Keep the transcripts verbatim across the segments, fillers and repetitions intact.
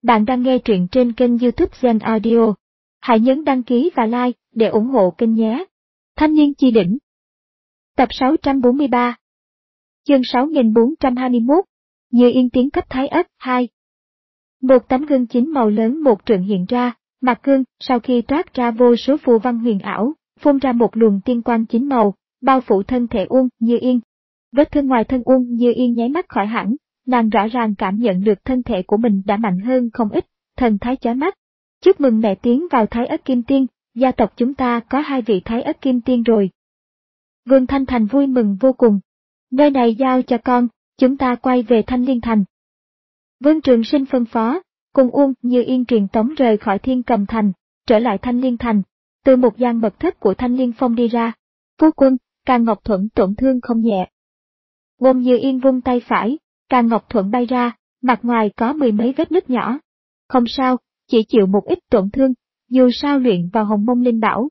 Bạn đang nghe truyện trên kênh YouTube Zen Audio. Hãy nhấn đăng ký và like để ủng hộ kênh nhé. Thanh niên chi đỉnh. Tập sáu trăm bốn mươi ba. Chương sáu nghìn bốn trăm hai mươi mốt. Như yên tiến cấp thái ất hai. Một tấm gương chính màu lớn một trượng hiện ra, mặt gương sau khi toát ra vô số phù văn huyền ảo, phun ra một luồng tiên quang chính màu, bao phủ thân thể Uông Như Yên. Vết thương ngoài thân Uông Như Yên nháy mắt khỏi hẳn. Nàng rõ ràng cảm nhận được thân thể của mình đã mạnh hơn không ít, thần thái chói mắt. Chúc mừng mẹ tiến vào Thái Ất Kim Tiên, gia tộc chúng ta có hai vị Thái Ất Kim Tiên rồi. Vương Thanh Thành vui mừng vô cùng. Nơi này giao cho con, chúng ta quay về Thanh Liên Thành. Vương Trường Sinh phân phó, cùng Uông Như Yên truyền tống rời khỏi Thiên Cầm Thành, trở lại Thanh Liên Thành, từ một gian mật thất của Thanh Liên Phong đi ra. Phu quân, Càn Ngọc Thuẫn tổn thương không nhẹ. Uông Như Yên vung tay phải. Càn Ngọc Thuẫn bay ra, mặt ngoài có mười mấy vết nứt nhỏ. Không sao, chỉ chịu một ít tổn thương, dù sao luyện vào Hồng Mông Linh Bảo.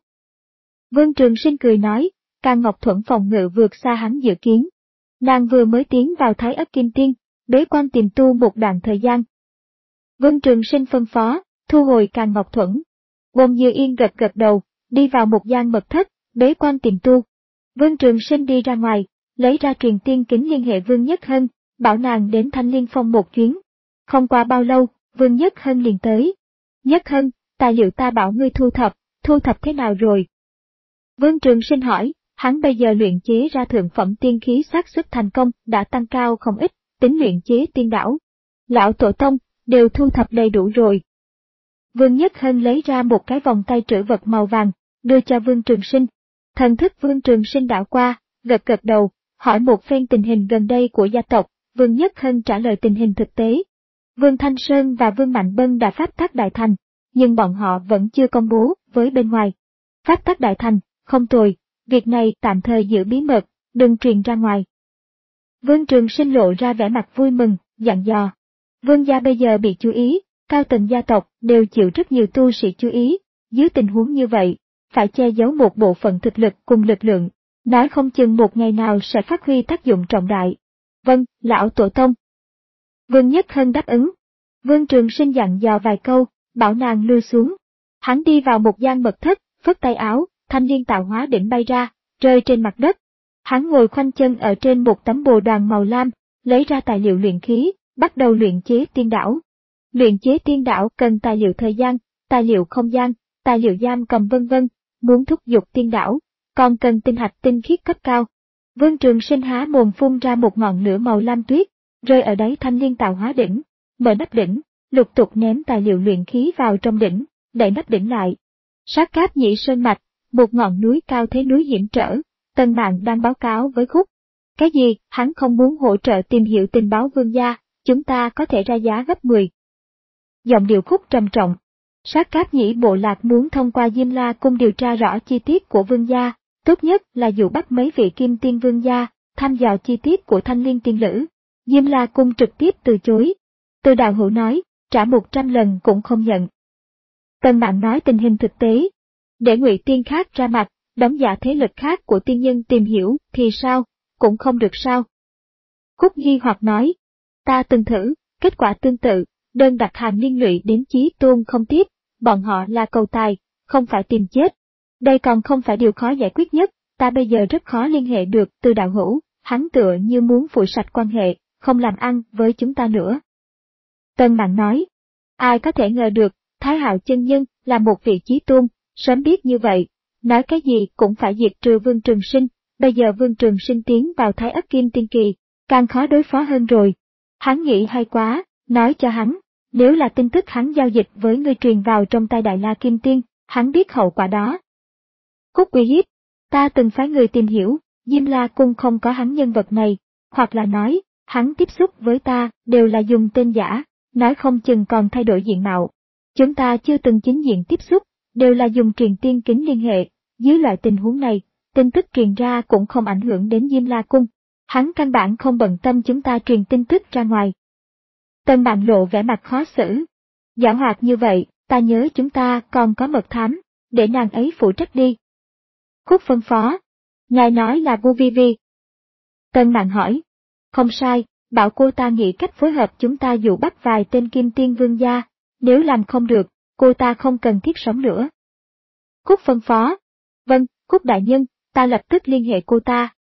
Vương Trường Sinh cười nói, Càn Ngọc Thuẫn phòng ngự vượt xa hắn dự kiến. Nàng vừa mới tiến vào Thái Ất Kim Tiên, bế quan tiềm tu một đoạn thời gian. Vương Trường Sinh phân phó, thu hồi Càn Ngọc Thuẫn. Uông Như Yên gật gật đầu, đi vào một gian mật thất, bế quan tiềm tu. Vương Trường Sinh đi ra ngoài, lấy ra truyền tiên kính liên hệ Vương Nhất Hân. Bảo nàng đến Thanh Liên Phong một chuyến. Không qua bao lâu, Vương Nhất Hân liền tới. Nhất Hân, tài liệu ta bảo ngươi thu thập, thu thập thế nào rồi? Vương Trường Sinh hỏi, hắn bây giờ luyện chế ra thượng phẩm tiên khí xác suất thành công đã tăng cao không ít, tính luyện chế tiên đảo. Lão tổ tông, đều thu thập đầy đủ rồi. Vương Nhất Hân lấy ra một cái vòng tay trữ vật màu vàng, đưa cho Vương Trường Sinh. Thần thức Vương Trường Sinh đảo qua, gật gật đầu, hỏi một phen tình hình gần đây của gia tộc. Vương Nhất Hân trả lời tình hình thực tế. Vương Thanh Sơn và Vương Mạnh Bân đã pháp tắc đại thành, nhưng bọn họ vẫn chưa công bố với bên ngoài. Pháp tắc đại thành, không tồi, việc này tạm thời giữ bí mật, đừng truyền ra ngoài. Vương Trường Sinh lộ ra vẻ mặt vui mừng, dặn dò. Vương gia bây giờ bị chú ý, cao tầng gia tộc đều chịu rất nhiều tu sĩ chú ý, dưới tình huống như vậy, phải che giấu một bộ phận thực lực cùng lực lượng, nói không chừng một ngày nào sẽ phát huy tác dụng trọng đại. Vâng, lão tổ tông. Vương Nhất Hân đáp ứng. Vương Trường Sinh dặn dò vài câu, bảo nàng lui xuống. Hắn đi vào một gian mật thất, phất tay áo, thanh liên tạo hóa đỉnh bay ra, rơi trên mặt đất. Hắn ngồi khoanh chân ở trên một tấm bồ đoàn màu lam, lấy ra tài liệu luyện khí, bắt đầu luyện chế tiên đảo. Luyện chế tiên đảo cần tài liệu thời gian, tài liệu không gian, tài liệu giam cầm vân vân, muốn thúc giục tiên đảo, còn cần tinh hạch tinh khiết cấp cao. Vương Trường Sinh há mồm phun ra một ngọn lửa màu lam tuyết, rơi ở đáy thanh liên tạo hóa đỉnh, mở nắp đỉnh, lục tục ném tài liệu luyện khí vào trong đỉnh, đậy nắp đỉnh lại. Sát Cáp Nhĩ Sơn Mạch, một ngọn núi cao thế núi hiểm trở, Tân Bạn đang báo cáo với Khúc. Cái gì, hắn không muốn hỗ trợ tìm hiểu tình báo Vương gia, chúng ta có thể ra giá gấp mười. Giọng điệu Khúc trầm trọng. Sát Cáp Nhĩ bộ lạc muốn thông qua Diêm La Cung điều tra rõ chi tiết của Vương gia. Tốt nhất là dụ bắt mấy vị kim tiên vương gia, thăm dò chi tiết của thanh liên tiên lữ. Diêm La Cung trực tiếp từ chối. Từ Đạo Hữu nói, trả một trăm lần cũng không nhận. Tân Bạn nói tình hình thực tế. Để ngụy tiên khác ra mặt, đóng giả thế lực khác của tiên nhân tìm hiểu thì sao, cũng không được sao. Cúc nghi hoặc nói, ta từng thử, kết quả tương tự, đơn đặt hàng liên lụy đến Chí Tôn không tiếp, bọn họ là cầu tài, không phải tìm chết. Đây còn không phải điều khó giải quyết nhất, ta bây giờ rất khó liên hệ được Từ Đạo Hữu, hắn tựa như muốn phủi sạch quan hệ, không làm ăn với chúng ta nữa. Tân Bạn nói, ai có thể ngờ được, Thái Hạo chân nhân là một vị chí tôn, sớm biết như vậy, nói cái gì cũng phải diệt trừ Vương Trường Sinh, bây giờ Vương Trường Sinh tiến vào Thái Ất Kim Tiên Kỳ, càng khó đối phó hơn rồi. Hắn nghĩ hay quá, nói cho hắn, nếu là tin tức hắn giao dịch với ngươi truyền vào trong tay Đại La Kim Tiên, hắn biết hậu quả đó. Cúc uy hiếp, ta từng phái người tìm hiểu, Diêm La Cung không có hắn nhân vật này, hoặc là nói, hắn tiếp xúc với ta đều là dùng tên giả, nói không chừng còn thay đổi diện mạo. Chúng ta chưa từng chính diện tiếp xúc, đều là dùng truyền tiên kính liên hệ, dưới loại tình huống này, tin tức truyền ra cũng không ảnh hưởng đến Diêm La Cung. Hắn căn bản không bận tâm chúng ta truyền tin tức ra ngoài. Tân Bạn lộ vẻ mặt khó xử. Giảo hoạt như vậy, ta nhớ chúng ta còn có mật thám, để nàng ấy phụ trách đi. Khúc phân phó. Ngài nói là Vu Vi Vi. Tân Bạn hỏi. Không sai, bảo cô ta nghĩ cách phối hợp chúng ta dụ bắt vài tên kim tiên vương gia, nếu làm không được, cô ta không cần thiết sống nữa. Cúc phân phó. Vâng, Cúc đại nhân, ta lập tức liên hệ cô ta.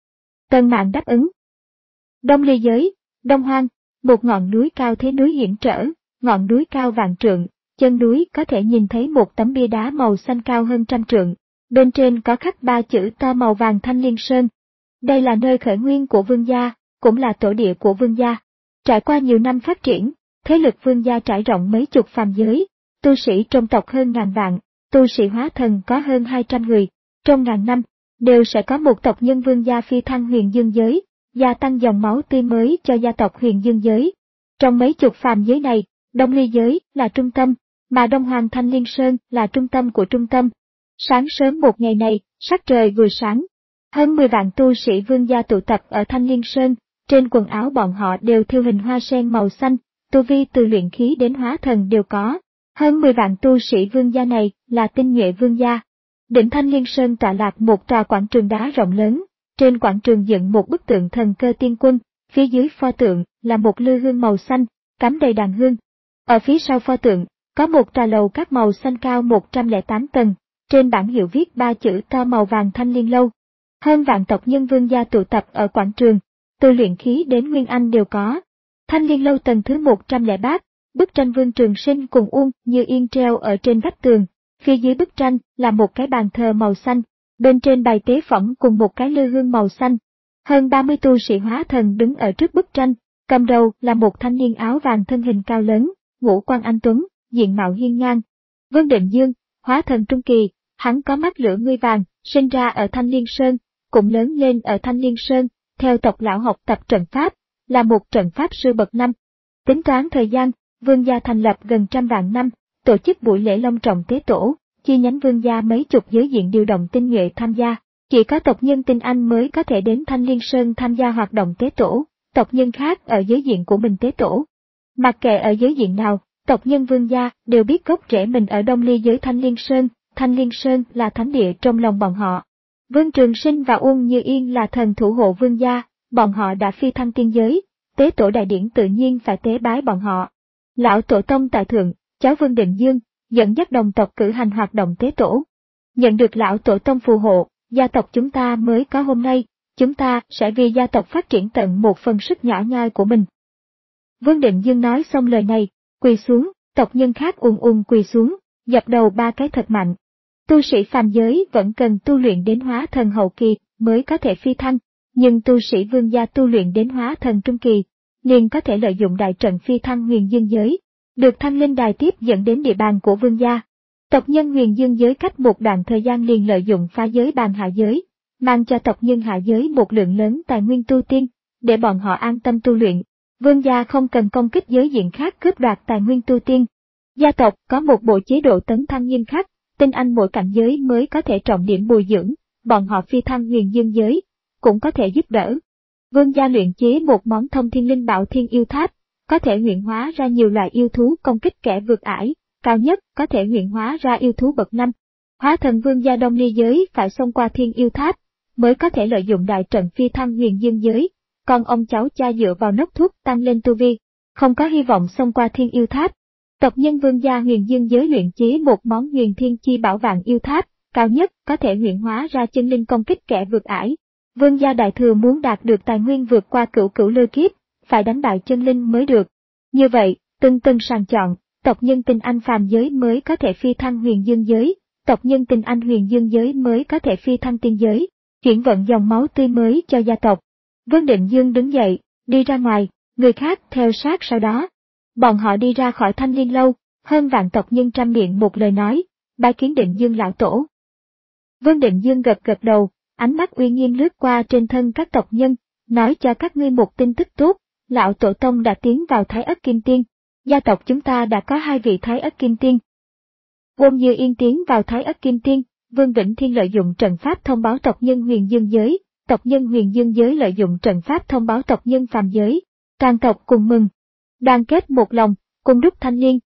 Tần Mạn đáp ứng. Đông Ly Giới, Đông Hoang, một ngọn núi cao thế núi hiểm trở, ngọn núi cao vạn trượng, chân núi có thể nhìn thấy một tấm bia đá màu xanh cao hơn trăm trượng, bên trên có khắc ba chữ to màu vàng Thanh Liên Sơn. Đây là nơi khởi nguyên của Vương gia, cũng là tổ địa của Vương gia. Trải qua nhiều năm phát triển, thế lực Vương gia trải rộng mấy chục phàm giới, tu sĩ trong tộc hơn ngàn vạn, tu sĩ hóa thần có hơn hai trăm người. Trong ngàn năm, đều sẽ có một tộc nhân Vương gia phi thăng Huyền Dương giới, gia tăng dòng máu tươi mới cho gia tộc Huyền Dương giới. Trong mấy chục phàm giới này, Đông Ly giới là trung tâm, mà Đông Hoàng Thanh Liên Sơn là trung tâm của trung tâm. Sáng sớm một ngày này, sắc trời vừa sáng, hơn mười vạn tu sĩ Vương gia tụ tập ở Thanh Liên Sơn, trên quần áo bọn họ đều thêu hình hoa sen màu xanh, tu vi từ luyện khí đến hóa thần đều có. Hơn mười vạn tu sĩ Vương gia này là tinh nhuệ Vương gia. Đỉnh Thanh Liên Sơn tọa lạc một tòa quảng trường đá rộng lớn, trên quảng trường dựng một bức tượng thần cơ tiên quân, phía dưới pho tượng là một lư hương màu xanh, cắm đầy đàn hương. Ở phía sau pho tượng, có một tòa lầu các màu xanh cao một trăm lẻ tám tầng, trên bảng hiệu viết ba chữ to màu vàng Thanh Liên Lâu. Hơn vạn tộc nhân Vương gia tụ tập ở quảng trường, từ luyện khí đến nguyên anh đều có. Thanh Liên Lâu tầng thứ một trăm lẻ ba, bức tranh Vương Trường Sinh cùng Uông Như Yên treo ở trên vách tường, phía dưới bức tranh là một cái bàn thờ màu xanh, bên trên bày tế phẩm cùng một cái lư hương màu xanh. Hơn ba mươi tu sĩ hóa thần đứng ở trước bức tranh, cầm đầu là một thanh niên áo vàng thân hình cao lớn, ngũ quan anh tuấn, diện mạo hiên ngang. Vương Định Dương, hóa thần trung kỳ, hắn có mắt lửa ngươi vàng, sinh ra ở Thanh Liên Sơn, cũng lớn lên ở Thanh Liên Sơn, theo tộc lão học tập trận pháp, là một trận pháp sư bậc năm. Tính toán thời gian, Vương gia thành lập gần trăm vạn năm, tổ chức buổi lễ long trọng tế tổ, chi nhánh Vương gia mấy chục giới diện điều động tinh nhuệ tham gia. Chỉ có tộc nhân tinh anh mới có thể đến Thanh Liên Sơn tham gia hoạt động tế tổ, tộc nhân khác ở giới diện của mình tế tổ. Mặc kệ ở giới diện nào, tộc nhân Vương gia đều biết gốc rễ mình ở Đông Ly giới Thanh Liên Sơn, Thanh Liên Sơn là thánh địa trong lòng bọn họ. Vương Trường Sinh và Uông Như Yên là thần thủ hộ Vương gia, bọn họ đã phi thăng tiên giới, tế tổ đại điển tự nhiên phải tế bái bọn họ. Lão tổ tông tại thượng, cháu Vương Định Dương, dẫn dắt đồng tộc cử hành hoạt động tế tổ. Nhận được lão tổ tông phù hộ, gia tộc chúng ta mới có hôm nay, chúng ta sẽ vì gia tộc phát triển tận một phần sức nhỏ nhoi của mình. Vương Định Dương nói xong lời này, quỳ xuống, tộc nhân khác ùn ùn quỳ xuống, dập đầu ba cái thật mạnh. Tu sĩ phàm giới vẫn cần tu luyện đến hóa thần hậu kỳ mới có thể phi thăng, nhưng tu sĩ Vương gia tu luyện đến hóa thần trung kỳ, liền có thể lợi dụng đại trận phi thăng Huyền Dương giới, được thăng lên đài tiếp dẫn đến địa bàn của Vương gia. Tộc nhân Huyền Dương giới cách một đoạn thời gian liền lợi dụng phá giới bàn hạ giới, mang cho tộc nhân hạ giới một lượng lớn tài nguyên tu tiên, để bọn họ an tâm tu luyện. Vương gia không cần công kích giới diện khác cướp đoạt tài nguyên tu tiên. Gia tộc có một bộ chế độ tấn thăng nghiêm khắc, tinh anh mỗi cảnh giới mới có thể trọng điểm bồi dưỡng, bọn họ phi thăng Huyền Dương giới, cũng có thể giúp đỡ. Vương gia luyện chế một món thông thiên linh bảo Thiên Yêu Tháp, có thể luyện hóa ra nhiều loại yêu thú công kích kẻ vượt ải, cao nhất có thể luyện hóa ra yêu thú bậc năm. Hóa thần Vương gia Đông Ly giới phải xông qua Thiên Yêu Tháp, mới có thể lợi dụng đại trận phi thăng Huyền Dương giới, còn ông cháu cha dựa vào nốc thuốc tăng lên tu vi, không có hy vọng xông qua Thiên Yêu Tháp. Tộc nhân Vương gia Huyền Dương giới luyện chế một món Huyền Thiên Chi Bảo Vạn Yêu Tháp, cao nhất có thể luyện hóa ra chân linh công kích kẻ vượt ải. Vương gia đại thừa muốn đạt được tài nguyên vượt qua cửu cửu lôi kiếp, phải đánh bại chân linh mới được. Như vậy, từng từng sàng chọn, tộc nhân tinh anh phàm giới mới có thể phi thăng Huyền Dương giới, tộc nhân tinh anh Huyền Dương giới mới có thể phi thăng tiên giới, chuyển vận dòng máu tươi mới cho gia tộc. Vương Định Dương đứng dậy, đi ra ngoài, người khác theo sát sau đó. Bọn họ đi ra khỏi Thanh Liên lâu, hơn vạn tộc nhân trăm miệng một lời nói, bái kiến Định Dương lão tổ. Vương Định Dương gật gật đầu, ánh mắt uy nghiêm lướt qua trên thân các tộc nhân, nói cho các ngươi một tin tức tốt, lão tổ tông đã tiến vào Thái Ất Kim Tiên, gia tộc chúng ta đã có hai vị Thái Ất Kim Tiên. Uông Như Yên tiến vào Thái Ất Kim Tiên, Vương Vĩnh Thiên lợi dụng trận pháp thông báo tộc nhân Huyền Dương giới, tộc nhân Huyền Dương giới lợi dụng trận pháp thông báo tộc nhân phàm giới, toàn tộc cùng mừng, đoàn kết một lòng, cùng đúc thanh liên.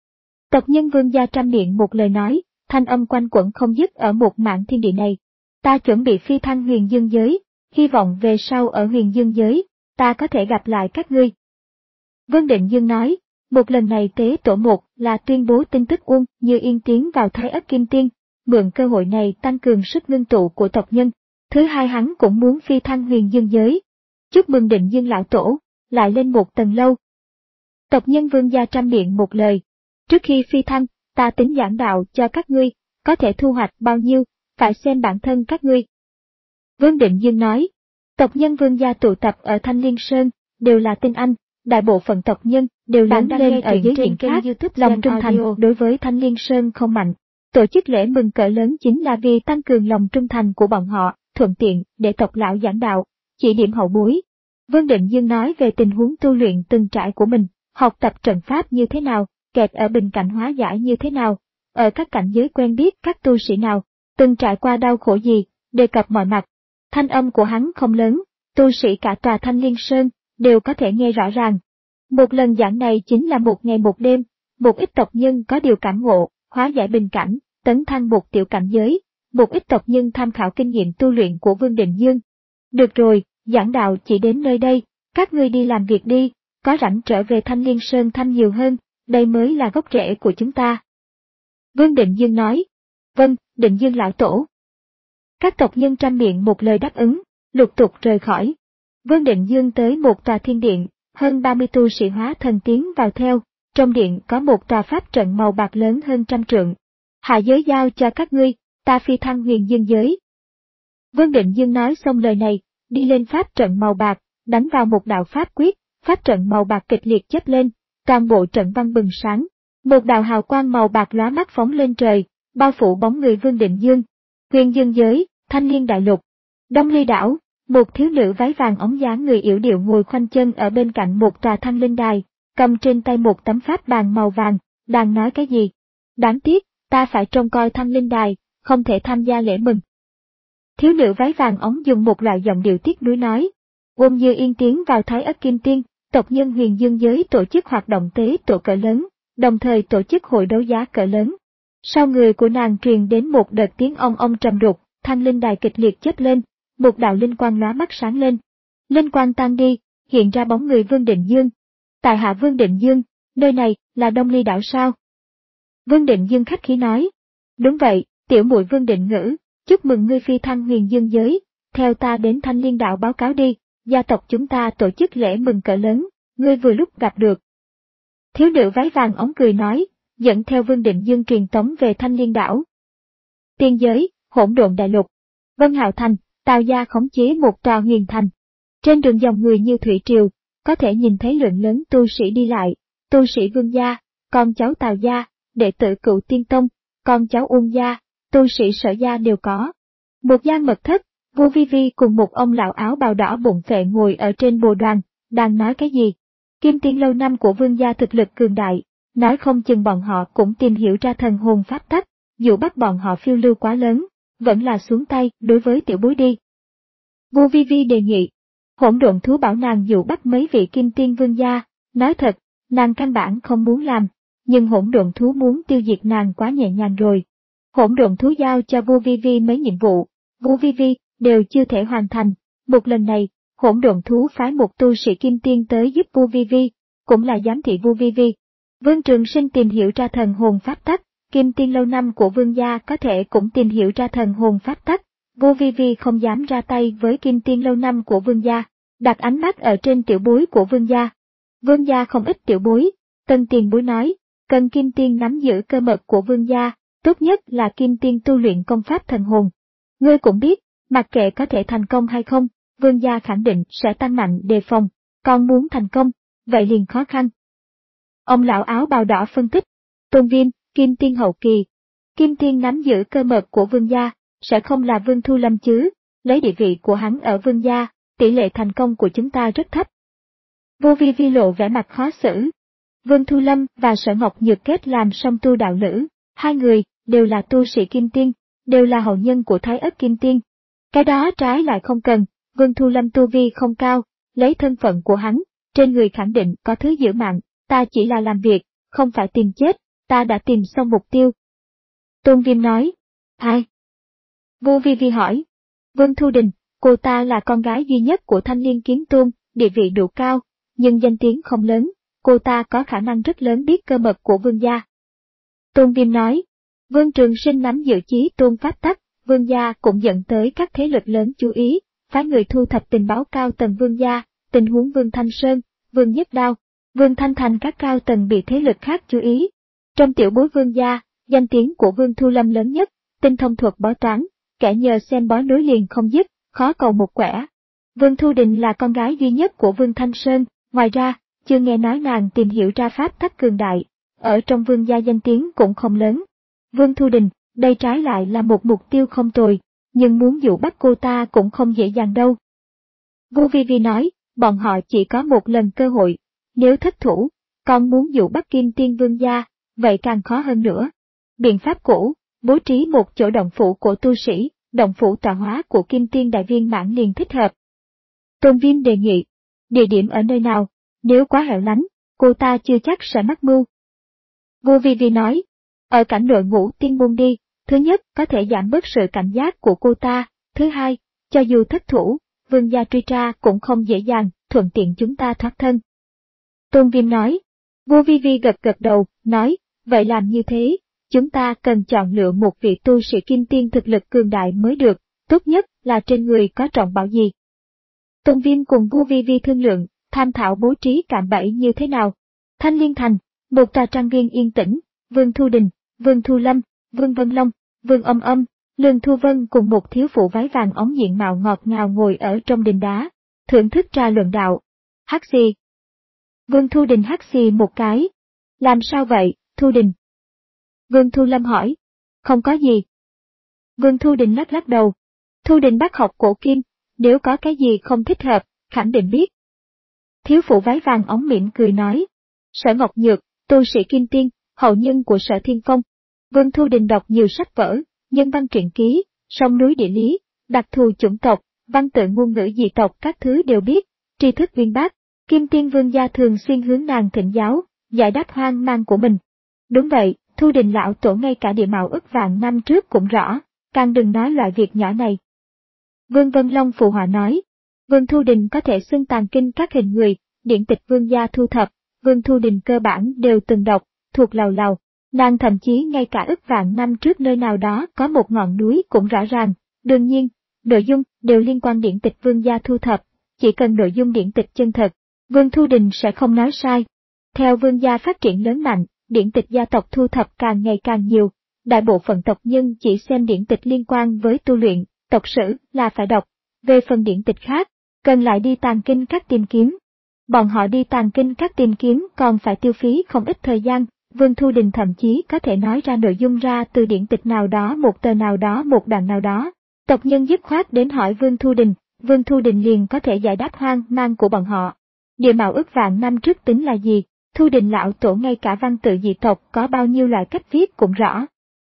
Tộc nhân Vương gia trăm miệng một lời nói, thanh âm quanh quẩn không dứt ở một mảng thiên địa này. Ta chuẩn bị phi thăng Huyền Dương giới, hy vọng về sau ở Huyền Dương giới, ta có thể gặp lại các ngươi. Vương Định Dương nói, Một lần này tế tổ một là tuyên bố tin tức Uông Như Yên tiến vào Thái Ất Kim Tiên, mượn cơ hội này tăng cường sức ngưng tụ của tộc nhân. Thứ hai, hắn cũng muốn phi thăng huyền dương giới. Chúc mừng Định Dương lão tổ, lại lên một tầng lâu. Tộc nhân Vương gia trăm miệng một lời. Trước khi phi thăng, ta tính giảng đạo cho các ngươi, có thể thu hoạch bao nhiêu, phải xem bản thân các ngươi. Vương Định Dương nói, tộc nhân Vương gia tụ tập ở Thanh Liên Sơn, đều là tinh anh, đại bộ phận tộc nhân đều lớn lên ở giới diện khác, lòng trung thành đối với Thanh Liên Sơn không mạnh. Tổ chức lễ mừng cỡ lớn chính là vì tăng cường lòng trung thành của bọn họ, thuận tiện để tộc lão giảng đạo, chỉ điểm hậu bối. Vương Định Dương nói về tình huống tu luyện từng trải của mình, học tập trận pháp như thế nào, kẹt ở bình cảnh hóa giải như thế nào, ở các cảnh giới quen biết các tu sĩ nào, từng trải qua đau khổ gì, đề cập mọi mặt. Thanh âm của hắn không lớn, tu sĩ cả tòa Thanh Liên Sơn đều có thể nghe rõ ràng. Một lần giảng này chính là một ngày một đêm, một ít tộc nhân có điều cảm ngộ, hóa giải bình cảnh, tấn thăng một tiểu cảnh giới, một ít tộc nhân tham khảo kinh nghiệm tu luyện của Vương Định Dương. Được rồi, giảng đạo chỉ đến nơi đây, các ngươi đi làm việc đi, có rảnh trở về Thanh Liên Sơn thăm nhiều hơn, đây mới là gốc rễ của chúng ta. Vương Định Dương nói, vâng, Định Dương lão tổ. Các tộc nhân trăm miệng một lời đáp ứng, lục tục rời khỏi. Vương Định Dương tới một tòa thiên điện, hơn ba mươi tu sĩ hóa thần tiến vào theo, trong điện có một tòa pháp trận màu bạc lớn hơn trăm trượng. Hạ giới giao cho các ngươi, ta phi thăng huyền dương giới. Vương Định Dương nói xong lời này, đi lên pháp trận màu bạc, đánh vào một đạo pháp quyết, pháp trận màu bạc kịch liệt chớp lên, toàn bộ trận văn bừng sáng. Một đạo hào quang màu bạc lóa mắt phóng lên trời, bao phủ bóng người Vương Định Dương. Huyền dương giới, Thanh Liên đại lục. Đông Ly đảo, một thiếu nữ váy vàng óng dáng người yểu điệu ngồi khoanh chân ở bên cạnh một tòa thanh linh đài, cầm trên tay một tấm pháp bàn màu vàng, đang nói cái gì. Đáng tiếc, ta phải trông coi thanh linh đài, không thể tham gia lễ mừng. Thiếu nữ váy vàng óng dùng một loại giọng điệu tiếc nuối nói. Uông Như Yên tiến vào Thái Ất Kim Tiên, tộc nhân huyền dương giới tổ chức hoạt động tế tổ cỡ lớn, đồng thời tổ chức hội đấu giá cỡ lớn. Sau người của nàng truyền đến một đợt tiếng ong ong trầm đục, thanh linh đài kịch liệt chớp lên, một đạo linh quang lóa mắt sáng lên. Linh quang tan đi, hiện ra bóng người Vương Định Dương. Tại hạ Vương Định Dương, nơi này là Đông Ly đảo sao? Vương Định Dương khách khí nói. Đúng vậy, tiểu muội Vương Định Ngữ, chúc mừng ngươi phi thăng huyền dương giới, theo ta đến Thanh Liên đạo báo cáo đi, gia tộc chúng ta tổ chức lễ mừng cỡ lớn, ngươi vừa lúc gặp được. Thiếu nữ váy vàng óng cười nói, dẫn theo Vương Định Dương truyền tống về Thanh Liên đảo. Tiên giới, hỗn độn đại lục. Vân Hạo Thành, Tào gia khống chế một tòa huyền thành. Trên đường dòng người như thủy triều, có thể nhìn thấy lượng lớn tu sĩ đi lại, tu sĩ Vương gia, con cháu Tào gia, đệ tử Cựu Tiên Tông, con cháu Uông gia, tu sĩ Sở gia đều có. Một gian mật thất, Vu Vi Vi cùng một ông lão áo bào đỏ bụng phệ ngồi ở trên bồ đoàn, đang nói cái gì. Kim Tiên lâu năm của Vương gia thực lực cường đại, nói không chừng bọn họ cũng tìm hiểu ra thần hồn pháp tắc, dù bắt bọn họ phiêu lưu quá lớn, vẫn là xuống tay đối với tiểu bối đi. Vu Vi Vi đề nghị, hỗn độn thú bảo nàng dụ bắt mấy vị Kim Tiên Vương gia, nói thật, nàng căn bản không muốn làm, nhưng hỗn độn thú muốn tiêu diệt nàng quá nhẹ nhàng rồi. Hỗn độn thú giao cho Vu Vi Vi mấy nhiệm vụ, Vu Vi Vi đều chưa thể hoàn thành, một lần này, hỗn độn thú phái một tu sĩ Kim Tiên tới giúp Vu Vi Vi, cũng là giám thị Vu Vi Vi. Vương Trường Sinh tìm hiểu ra thần hồn pháp tắc, Kim Tiên lâu năm của Vương gia có thể cũng tìm hiểu ra thần hồn pháp tắc. Vu Vi Vi không dám ra tay với Kim Tiên lâu năm của Vương gia, đặt ánh mắt ở trên tiểu bối của Vương gia. Vương gia không ít tiểu bối, Tân Tiền bối nói, cần Kim Tiên nắm giữ cơ mật của Vương gia, tốt nhất là Kim Tiên tu luyện công pháp thần hồn. Ngươi cũng biết, mặc kệ có thể thành công hay không, Vương gia khẳng định sẽ tăng mạnh đề phòng, còn muốn thành công, vậy liền khó khăn. Ông lão áo bào đỏ phân tích, Tôn Viêm, Kim Tiên hậu kỳ, Kim Tiên nắm giữ cơ mật của Vương gia, sẽ không là Vương Thu Lâm chứ, lấy địa vị của hắn ở Vương gia, tỷ lệ thành công của chúng ta rất thấp. Vô Vi Vi lộ vẻ mặt khó xử. Vương Thu Lâm và Sở Ngọc Nhược kết làm song tu đạo lữ, hai người đều là tu sĩ Kim Tiên, đều là hậu nhân của Thái Ất Kim Tiên. Cái đó trái lại không cần, Vương Thu Lâm tu vi không cao, lấy thân phận của hắn, trên người khẳng định có thứ giữ mạng, ta chỉ là làm việc, không phải tìm chết, ta đã tìm xong mục tiêu. Tôn Viêm nói, ai? Vô Vi Vi hỏi, Vương Thu Đình, cô ta là con gái duy nhất của Thanh Liên Kiếm Tôn, địa vị đủ cao, nhưng danh tiếng không lớn, cô ta có khả năng rất lớn biết cơ mật của Vương gia. Tôn Viêm nói, Vương Trường Sinh nắm giữ chí tôn pháp tắc, Vương gia cũng dẫn tới các thế lực lớn chú ý, phái người thu thập tình báo cao tầng Vương gia, tình huống Vương Thanh Sơn, Vương Nhất Đao, Vương Thanh Thành các cao tầng bị thế lực khác chú ý. Trong tiểu bối Vương gia, danh tiếng của Vương Thu Lâm lớn nhất, tinh thông thuật bói toán, kẻ nhờ xem bói nối liền không dứt, khó cầu một quẻ. Vương Thu Đình là con gái duy nhất của Vương Thanh Sơn, ngoài ra, chưa nghe nói nàng tìm hiểu ra pháp tắc cường đại, ở trong Vương gia danh tiếng cũng không lớn. Vương Thu Đình, đây trái lại là một mục tiêu không tồi, nhưng muốn dụ bắt cô ta cũng không dễ dàng đâu. Vu Vi Vi nói, bọn họ chỉ có một lần cơ hội, nếu thất thủ, còn muốn dụ bắt Kim Tiên Vương gia, vậy càng khó hơn nữa. Biện pháp cũ, bố trí một chỗ động phủ của tu sĩ, động phủ tọa hóa của Kim Tiên Đại Viên Mãn liền thích hợp. Tôn Viêm đề nghị, địa điểm ở nơi nào, nếu quá hẻo lánh, cô ta chưa chắc sẽ mắc mưu. Vu Vi Vi nói, ở cảnh nội Ngũ Tiên Môn đi, thứ nhất có thể giảm bớt sự cảnh giác của cô ta, thứ hai, cho dù thất thủ, Vương gia truy tra cũng không dễ dàng, thuận tiện chúng ta thoát thân. Tôn Viêm nói, Vu Vi Vi gật gật đầu, nói, vậy làm như thế, chúng ta cần chọn lựa một vị tu sĩ Kim Tiên thực lực cường đại mới được, tốt nhất là trên người có trọng bảo gì. Tôn Viêm cùng Vu Vi Vi thương lượng, tham thảo bố trí cạm bẫy như thế nào. Thanh Liên Thành, một tòa trang viên yên tĩnh, Vương Thu Đình, Vương Thu Lâm, Vương Vân Long, Vương Âm Âm, Lương Thu Vân cùng một thiếu phụ váy vàng óng diện mạo ngọt ngào ngồi ở trong đình đá, thưởng thức trà luận đạo. Hắc xì. Vương Thu Đình hắc xì một cái. Làm sao vậy, Thu Đình? Vương Thu Lâm hỏi. Không có gì. Vương Thu Đình lắc lắc đầu. Thu Đình bác học cổ kim, nếu có cái gì không thích hợp, khẳng định biết. Thiếu phụ váy vàng óng mỉm cười nói. Sở Ngọc Nhược, tu sĩ Kim Tiên, hậu nhân của Sở Thiên Phong. Vương Thu Đình đọc nhiều sách vở, nhân văn truyện ký, sông núi địa lý, đặc thù chủng tộc, văn tự ngôn ngữ dị tộc các thứ đều biết, tri thức uyên bác. Kim Tiên Vương gia thường xuyên hướng nàng thỉnh giáo, giải đáp hoang mang của mình. Đúng vậy, Thu Đình lão tổ ngay cả địa mạo ức vạn năm trước cũng rõ, càng đừng nói loại việc nhỏ này. Vương Vân Long phụ họa nói, Vương Thu Đình có thể xưng tàn kinh các hình người, điển tịch Vương gia thu thập, Vương Thu Đình cơ bản đều từng đọc, thuộc lầu lầu. Nàng thậm chí ngay cả ức vạn năm trước nơi nào đó có một ngọn núi cũng rõ ràng, đương nhiên, nội dung đều liên quan điển tịch Vương gia thu thập, chỉ cần nội dung điển tịch chân thật, Vương Thu Đình sẽ không nói sai. Theo Vương gia phát triển lớn mạnh, điển tịch gia tộc thu thập càng ngày càng nhiều, đại bộ phận tộc nhân chỉ xem điển tịch liên quan với tu luyện, tộc sử là phải đọc, về phần điển tịch khác, cần lại đi tàng kinh các tìm kiếm. Bọn họ đi tàng kinh các tìm kiếm còn phải tiêu phí không ít thời gian. Vương Thu Đình thậm chí có thể nói ra nội dung ra từ điển tịch nào đó một tờ nào đó một đoạn nào đó. Tộc nhân dứt khoát đến hỏi Vương Thu Đình, Vương Thu Đình liền có thể giải đáp hoang mang của bọn họ. Địa mạo ức vạn năm trước tính là gì? Thu Đình lão tổ ngay cả văn tự dị tộc có bao nhiêu loại cách viết cũng rõ.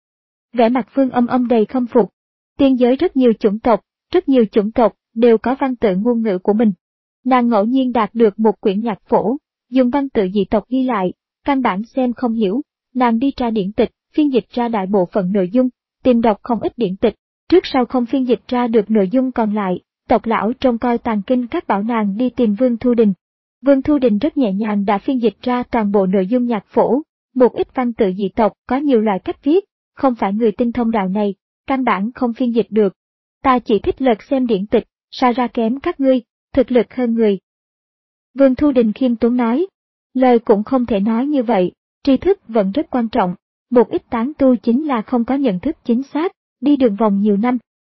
Vẻ mặt Vương Âm Âm đầy khâm phục. Tiên giới rất nhiều chủng tộc, rất nhiều chủng tộc đều có văn tự ngôn ngữ của mình. Nàng ngẫu nhiên đạt được một quyển nhạc phổ, dùng văn tự dị tộc ghi lại. Căn bản xem không hiểu, nàng đi tra điển tịch, phiên dịch ra đại bộ phận nội dung, tìm đọc không ít điển tịch, trước sau không phiên dịch ra được nội dung còn lại, tộc lão trông coi tàng kinh các bảo nàng đi tìm Vương Thu Đình. Vương Thu Đình rất nhẹ nhàng đã phiên dịch ra toàn bộ nội dung nhạc phổ, một ít văn tự dị tộc có nhiều loại cách viết, không phải người tinh thông đạo này, căn bản không phiên dịch được. Ta chỉ thích lật xem điển tịch, xa ra kém các ngươi, thực lực hơn người. Vương Thu Đình khiêm tốn nói. Lời cũng không thể nói như vậy, tri thức vẫn rất quan trọng, một ít tán tu chính là không có nhận thức chính xác, đi đường vòng nhiều năm.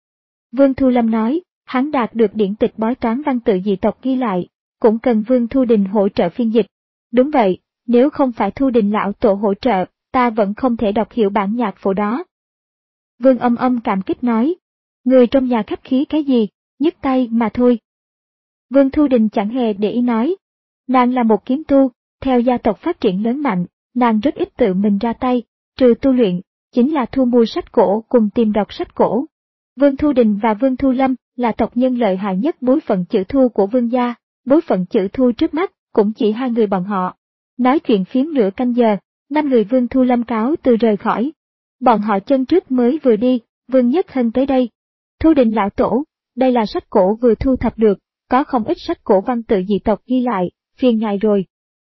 Vương Thu Lâm nói, hắn đạt được điển tịch bói toán văn tự dị tộc ghi lại, cũng cần Vương Thu Đình hỗ trợ phiên dịch. Đúng vậy, nếu không phải Thu Đình lão tổ hỗ trợ, ta vẫn không thể đọc hiểu bản nhạc phổ đó. Vương Âm Âm cảm kích nói, người trong nhà khách khí cái gì, nhấc tay mà thôi. Vương Thu Đình chẳng hề để ý nói, nàng là một kiếm tu. Theo gia tộc phát triển lớn mạnh, nàng rất ít tự mình ra tay, trừ tu luyện, chính là thu mua sách cổ cùng tìm đọc sách cổ. Vương Thu Đình và Vương Thu Lâm là tộc nhân lợi hại nhất bối phận chữ thu của Vương gia, bối phận chữ thu trước mắt cũng chỉ hai người bọn họ. Nói chuyện phiếm nửa canh giờ, năm người Vương Thu Lâm cáo từ rời khỏi. Bọn họ chân trước mới vừa đi, Vương Nhất Hân tới đây. Thu Đình lão tổ, đây là sách cổ vừa thu thập được, có không ít sách cổ văn tự dị tộc ghi lại, phiền ngài rồi.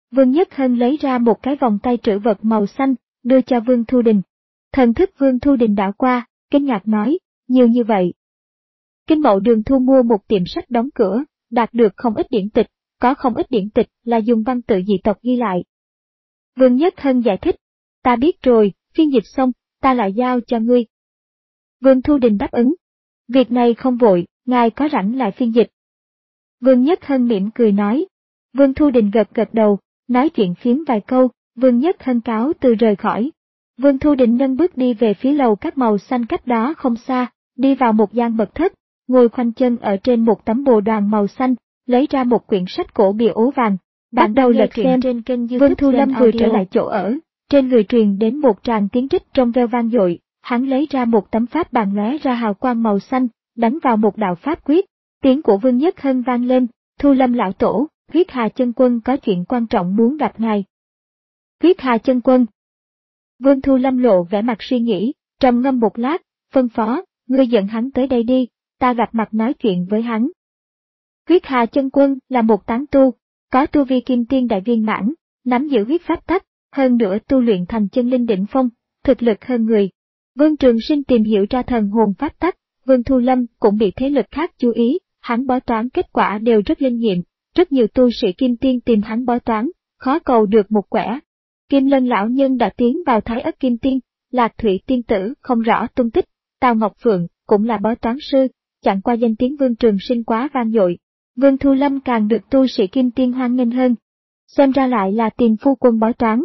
Vương Nhất Hân lấy ra một cái vòng tay trữ vật màu xanh, đưa cho Vương Thu Đình. Thần thức Vương Thu Đình đảo qua, kinh ngạc nói, nhiều như vậy. Kinh Mậu Đường thu mua một tiệm sách đóng cửa, đạt được không ít điển tịch, có không ít điển tịch là dùng văn tự dị tộc ghi lại. Vương Nhất Hân giải thích, ta biết rồi, phiên dịch xong, ta lại giao cho ngươi. Vương Thu Đình đáp ứng, việc này không vội, ngài có rảnh lại phiên dịch. Vương Nhất Hân mỉm cười nói. Vương Thu Đình gật gật đầu, nói chuyện phiếm vài câu, Vương Nhất Hân cáo từ rời khỏi. Vương Thu Đình nâng bước đi về phía lầu các màu xanh cách đó không xa, đi vào một gian mật thất, ngồi khoanh chân ở trên một tấm bồ đoàn màu xanh, lấy ra một quyển sách cổ bìa ố vàng. Bắt đầu lật xem trên kênh YouTube. Vương Thu Lâm vừa trở lại chỗ ở, trên người truyền đến một tràng tiếng rít trong veo vang dội, hắn lấy ra một tấm pháp bàn lóe ra hào quang màu xanh, đánh vào một đạo pháp quyết. Tiếng của Vương Nhất Hân vang lên, Thu Lâm lão tổ, Huyết Hà Chân Quân có chuyện quan trọng muốn gặp ngài. Huyết Hà Chân Quân. Vương Thu Lâm lộ vẻ mặt suy nghĩ, trầm ngâm một lát, phân phó, ngươi dẫn hắn tới đây đi, ta gặp mặt nói chuyện với hắn. Huyết Hà Chân Quân là một tán tu, có tu vi kim tiên đại viên mãn, nắm giữ huyết pháp tắc, hơn nữa tu luyện thành chân linh đỉnh phong, thực lực hơn người. Vương Trường Sinh tìm hiểu ra thần hồn pháp tắc, Vương Thu Lâm cũng bị thế lực khác chú ý, hắn bói toán kết quả đều rất linh nghiệm, rất nhiều tu sĩ kim tiên tìm hắn bói toán, khó cầu được một quẻ. Kim Lân lão nhân đã tiến vào Thái Ất Kim Tiên, Lạc Thủy tiên tử không rõ tung tích, Tào Ngọc Phượng cũng là bói toán sư, chẳng qua danh tiếng Vương Trường Sinh quá vang dội. Vương Thu Lâm càng được tu sĩ kim tiên hoan nghênh hơn. Xem ra lại là tìm phu quân bói toán.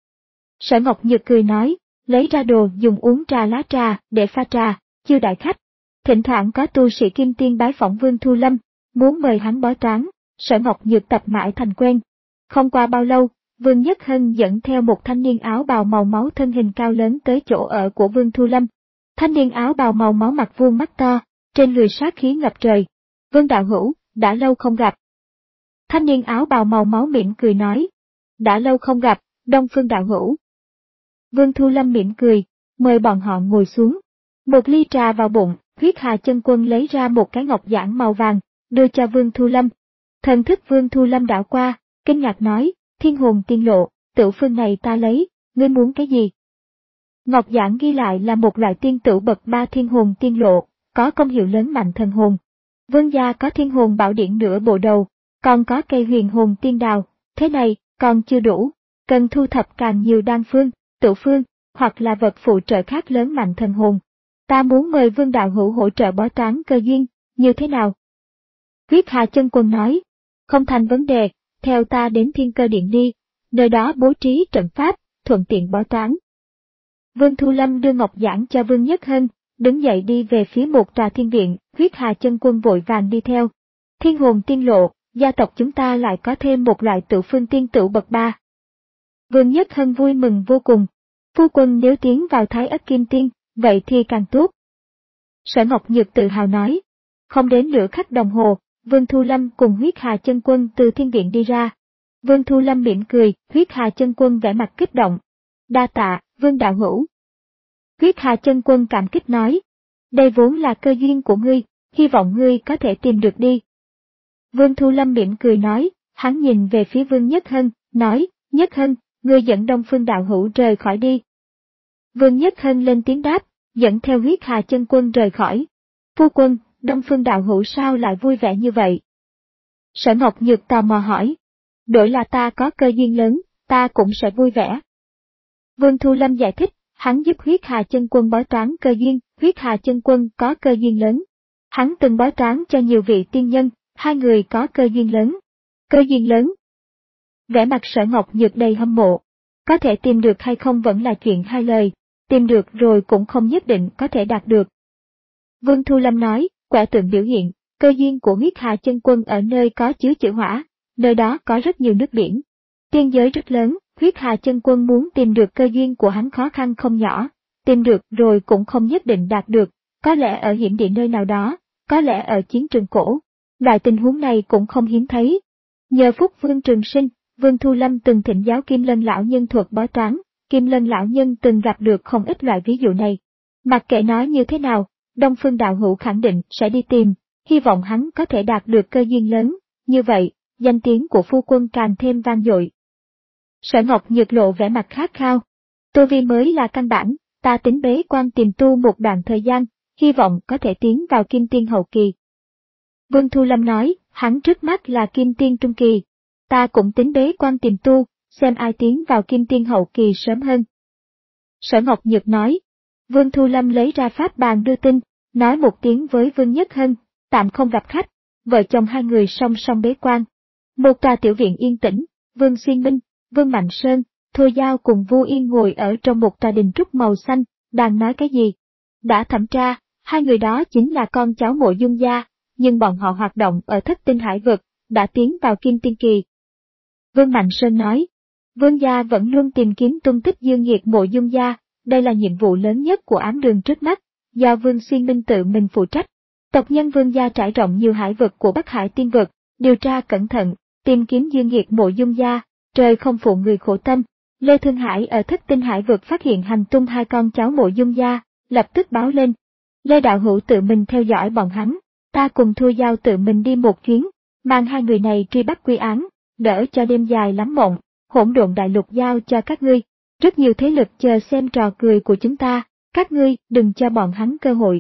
Sở Ngọc Nhược cười nói, lấy ra đồ dùng uống trà lá trà để pha trà, chiêu đại khách. Thỉnh thoảng có tu sĩ kim tiên bái phỏng Vương Thu Lâm, muốn mời hắn bói toán, Sở Ngọc Nhược tập mãi thành quen. Không qua bao lâu, Vương Nhất Hân dẫn theo một thanh niên áo bào màu máu thân hình cao lớn tới chỗ ở của Vương Thu Lâm. Thanh niên áo bào màu máu mặt vuông mắt to, trên người sát khí ngập trời. Vương đạo hữu, đã lâu không gặp. Thanh niên áo bào màu máu mỉm cười nói, đã lâu không gặp, Đông Phương đạo hữu. Vương Thu Lâm mỉm cười, mời bọn họ ngồi xuống. Một ly trà vào bụng, Huyết Hà Chân Quân lấy ra một cái ngọc giản màu vàng, đưa cho Vương Thu Lâm. Thần thức Vương Thu Lâm đảo qua, kinh ngạc nói, thiên hồn tiên lộ, tửu phương này ta lấy, ngươi muốn cái gì? Ngọc giản ghi lại là một loại tiên tửu bậc ba thiên hồn tiên lộ, có công hiệu lớn mạnh thần hồn. Vương gia có thiên hồn bảo điển nửa bộ đầu, còn có cây huyền hồn tiên đào, thế này, còn chưa đủ, cần thu thập càng nhiều đan phương, tửu phương, hoặc là vật phụ trợ khác lớn mạnh thần hồn. Ta muốn mời Vương đạo hữu hỗ trợ bói toán cơ duyên, như thế nào? Huyết Hà Chân Quân nói, không thành vấn đề, theo ta đến Thiên Cơ Điện đi, nơi đó bố trí trận pháp, thuận tiện bói toán. Vương Thu Lâm đưa ngọc giản cho Vương Nhất Hân, đứng dậy đi về phía một tòa thiên điện, Huyết Hà Chân Quân vội vàng đi theo. Thiên hồn tiên lộ, gia tộc chúng ta lại có thêm một loại tự phương tiên tửu bậc ba. Vương Nhất Hân vui mừng vô cùng. Phu quân nếu tiến vào Thái Ất Kim Tiên, vậy thì càng tốt. Sở Ngọc Nhược tự hào nói. Không đến nửa khắc đồng hồ, Vương Thu Lâm cùng Huyết Hà Chân Quân từ thiên điện đi ra. Vương Thu Lâm mỉm cười, Huyết Hà Chân Quân vẻ mặt kích động. Đa tạ, Vương đạo hữu. Huyết Hà Chân Quân cảm kích nói. Đây vốn là cơ duyên của ngươi, hy vọng ngươi có thể tìm được đi. Vương Thu Lâm mỉm cười nói, hắn nhìn về phía Vương Nhất Hân, nói, Nhất Hân, ngươi dẫn Đông Phương đạo hữu rời khỏi đi. Vương Nhất Hân lên tiếng đáp, dẫn theo Huyết Hà Chân Quân rời khỏi. Phu quân, Đông Phương đạo hữu sao lại vui vẻ như vậy? Sở Ngọc Nhược tò mò hỏi. Đổi là ta có cơ duyên lớn, ta cũng sẽ vui vẻ. Vương Thu Lâm giải thích, hắn giúp Huyết Hà Chân Quân bói toán cơ duyên, Huyết Hà Chân Quân có cơ duyên lớn. Hắn từng bói toán cho nhiều vị tiên nhân, hai người có cơ duyên lớn. Cơ duyên lớn. Vẻ mặt Sở Ngọc Nhược đầy hâm mộ. Có thể tìm được hay không vẫn là chuyện hai lời, tìm được rồi cũng không nhất định có thể đạt được. Vương Thu Lâm nói, quả tượng biểu hiện, cơ duyên của Huyết Hà Chân Quân ở nơi có chứa chữ hỏa, nơi đó có rất nhiều nước biển. Tiên giới rất lớn, Huyết Hà Chân Quân muốn tìm được cơ duyên của hắn khó khăn không nhỏ, tìm được rồi cũng không nhất định đạt được, có lẽ ở hiểm địa nơi nào đó, có lẽ ở chiến trường cổ. Loại tình huống này cũng không hiếm thấy. Nhờ phúc Vương Trường Sinh, Vương Thu Lâm từng thỉnh giáo Kim Lân lão nhân thuật bói toán, Kim Lân lão nhân từng gặp được không ít loại ví dụ này. Mặc kệ nói như thế nào, Đông Phương đạo hữu khẳng định sẽ đi tìm, hy vọng hắn có thể đạt được cơ duyên lớn, như vậy, danh tiếng của phu quân càng thêm vang dội. Sở Ngọc Nhược lộ vẻ mặt khát khao. Tu vi mới là căn bản, ta tính bế quan tìm tu một đoạn thời gian, hy vọng có thể tiến vào kim tiên hậu kỳ. Vương Thu Lâm nói, hắn trước mắt là kim tiên trung kỳ. Ta cũng tính bế quan tìm tu, xem ai tiến vào kim tiên hậu kỳ sớm hơn. Sở Ngọc Nhược nói. Vương Thu Lâm lấy ra pháp bàn đưa tin, nói một tiếng với Vương Nhất Hân, tạm không gặp khách, vợ chồng hai người song song bế quan. Một tòa tiểu viện yên tĩnh, Vương Xuyên Minh, Vương Mạnh Sơn, Thôi Giao cùng Vu Yên ngồi ở trong một tòa đình trúc màu xanh, đang nói cái gì? Đã thẩm tra, hai người đó chính là con cháu Mộ Dung gia, nhưng bọn họ hoạt động ở thất tinh hải vực, đã tiến vào kim tiên kỳ. Vương Mạnh Sơn nói, Vương gia vẫn luôn tìm kiếm tung tích dương nhiệt Mộ Dung gia, đây là nhiệm vụ lớn nhất của ám đường trước mắt, do Vương Xuyên Minh tự mình phụ trách. Tộc nhân Vương gia trải rộng nhiều hải vực của Bắc Hải tiên vực, điều tra cẩn thận, tìm kiếm dương nhiệt Mộ Dung gia, trời không phụ người khổ tâm. Lê Thương Hải ở thất tinh hải vực phát hiện hành tung hai con cháu Mộ Dung gia, lập tức báo lên. Lê Đạo Hữu tự mình theo dõi bọn hắn, ta cùng Thôi Giao tự mình đi một chuyến, mang hai người này truy bắt quy án, đỡ cho đêm dài lắm mộng, hỗn độn đại lục giao cho các ngươi. Rất nhiều thế lực chờ xem trò cười của chúng ta, các ngươi đừng cho bọn hắn cơ hội.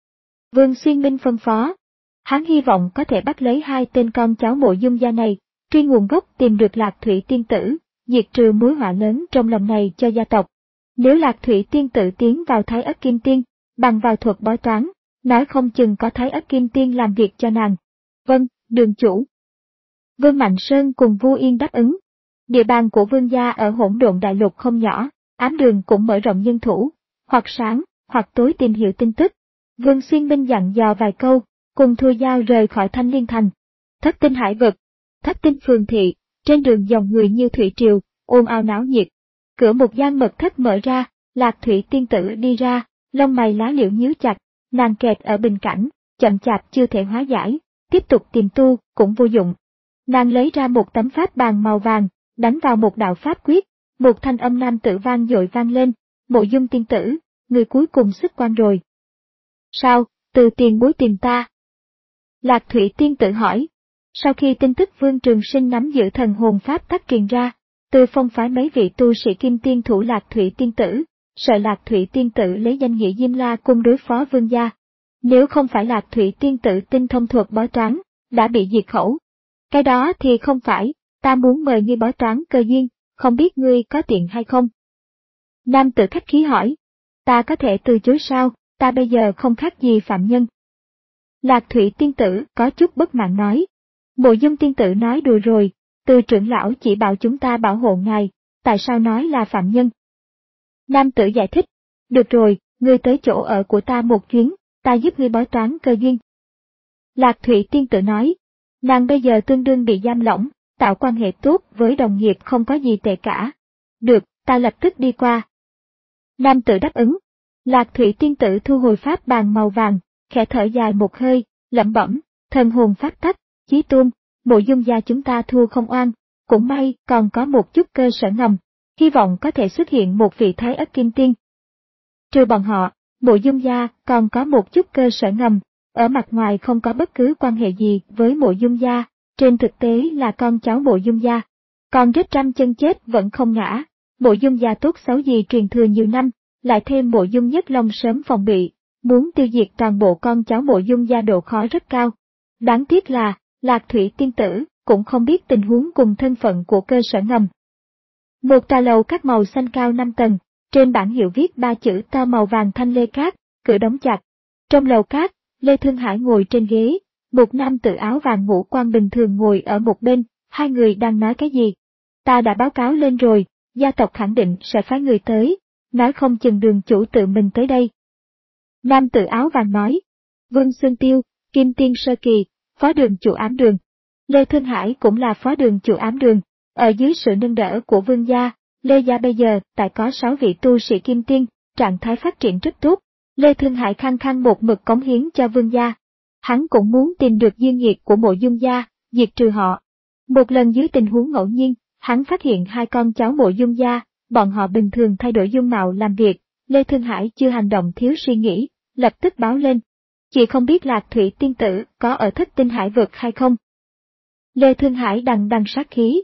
Vương Xuyên Minh phân phó. Hắn hy vọng có thể bắt lấy hai tên con cháu Mộ Dung gia này, truy nguồn gốc tìm được Lạc Thủy tiên tử, diệt trừ mối họa lớn trong lòng này cho gia tộc. Nếu Lạc Thủy tiên tử tiến vào Thái Ất Kim Tiên, bằng vào thuật bói toán, nói không chừng có Thái Ất Kim Tiên làm việc cho nàng. Vâng, đường chủ. Vương Mạnh Sơn cùng Vu Yên đáp ứng. Địa bàn của Vương gia ở hỗn độn đại lục không nhỏ, ám đường cũng mở rộng nhân thủ, hoặc sáng, hoặc tối tìm hiểu tin tức. Vương Xuyên Minh dặn dò vài câu, cùng Thôi Giao rời khỏi Thanh Liên Thành. Thất tinh hải vực, thất tinh phường thị, trên đường dòng người như thủy triều, ồn ào náo nhiệt. Cửa một gian mật thất mở ra, Lạc Thủy tiên tử đi ra, lông mày lá liễu nhíu chặt, nàng kẹt ở bình cảnh, chậm chạp chưa thể hóa giải, tiếp tục tìm tu cũng vô dụng. Nàng lấy ra một tấm pháp bàn màu vàng, đánh vào một đạo pháp quyết, một thanh âm nam tử vang dội vang lên, Mộ Dung tiên tử, người cuối cùng xuất quan rồi. Sao, từ tiền bối tìm ta? Lạc Thủy tiên tử hỏi. Sau khi tin tức Vương Trường Sinh nắm giữ thần hồn pháp tắc truyền ra, từ phong phái mấy vị tu sĩ kim tiên thủ Lạc Thủy tiên tử, sợ Lạc Thủy tiên tử lấy danh nghĩa Diêm La cung đối phó Vương gia. Nếu không phải Lạc Thủy tiên tử tinh thông thuật bói toán, đã bị diệt khẩu. Cái đó thì không phải, ta muốn mời ngươi bói toán cơ duyên, không biết ngươi có tiện hay không? Nam tử khách khí hỏi. Ta có thể từ chối sao, ta bây giờ không khác gì phạm nhân. Lạc Thủy tiên tử có chút bất mãn nói. Mộ Dung tiên tử nói đùa rồi, từ trưởng lão chỉ bảo chúng ta bảo hộ ngài, tại sao nói là phạm nhân? Nam tử giải thích. Được rồi, ngươi tới chỗ ở của ta một chuyến, ta giúp ngươi bói toán cơ duyên. Lạc Thủy tiên tử nói. Nàng bây giờ tương đương bị giam lỏng, tạo quan hệ tốt với đồng nghiệp không có gì tệ cả. Được, ta lập tức đi qua. Nam tử đáp ứng. Lạc Thủy tiên tử thu hồi pháp bàn màu vàng, khẽ thở dài một hơi, lẩm bẩm, thần hồn pháp tắc, Chí Tôn, Mộ Dung gia chúng ta thua không oan, cũng may còn có một chút cơ sở ngầm, hy vọng có thể xuất hiện một vị Thái Ất Kim Tiên. Trừ bọn họ, Mộ Dung gia còn có một chút cơ sở ngầm, ở mặt ngoài không có bất cứ quan hệ gì với Mộ Dung gia, trên thực tế là con cháu Mộ Dung gia. Còn rết trăm chân chết vẫn không ngã, Mộ Dung gia tốt xấu gì truyền thừa nhiều năm, lại thêm Mộ Dung Nhất Long sớm phòng bị, muốn tiêu diệt toàn bộ con cháu Mộ Dung gia độ khó rất cao. Đáng tiếc là, Lạc Thủy tiên tử cũng không biết tình huống cùng thân phận của cơ sở ngầm. Một tòa lầu các màu xanh cao năm tầng, trên bảng hiệu viết ba chữ to màu vàng Thanh Lê Cát, cửa đóng chặt. Trong lầu cát, Lê Thương Hải ngồi trên ghế, một nam tử áo vàng ngũ quan bình thường ngồi ở một bên, hai người đang nói cái gì? Ta đã báo cáo lên rồi, gia tộc khẳng định sẽ phái người tới, nói không chừng đường chủ tự mình tới đây. Nam tử áo vàng nói. Vương Xuân Tiêu, Kim Tiên Sơ Kỳ, phó đường chủ ám đường. Lê Thương Hải cũng là phó đường chủ ám đường, ở dưới sự nâng đỡ của Vương gia, Lê gia bây giờ tại có sáu vị tu sĩ Kim Tiên, trạng thái phát triển rất tốt. Lê Thương Hải khăng khăng một mực cống hiến cho Vương gia. Hắn cũng muốn tìm được duyên nhiệt của Mộ Dung gia, diệt trừ họ. Một lần dưới tình huống ngẫu nhiên, hắn phát hiện hai con cháu Mộ Dung gia, bọn họ bình thường thay đổi dung mạo làm việc, Lê Thương Hải chưa hành động thiếu suy nghĩ, lập tức báo lên. Chị không biết Lạc Thủy tiên tử có ở thất tinh hải vực hay không? Lê Thương Hải đằng đằng sát khí.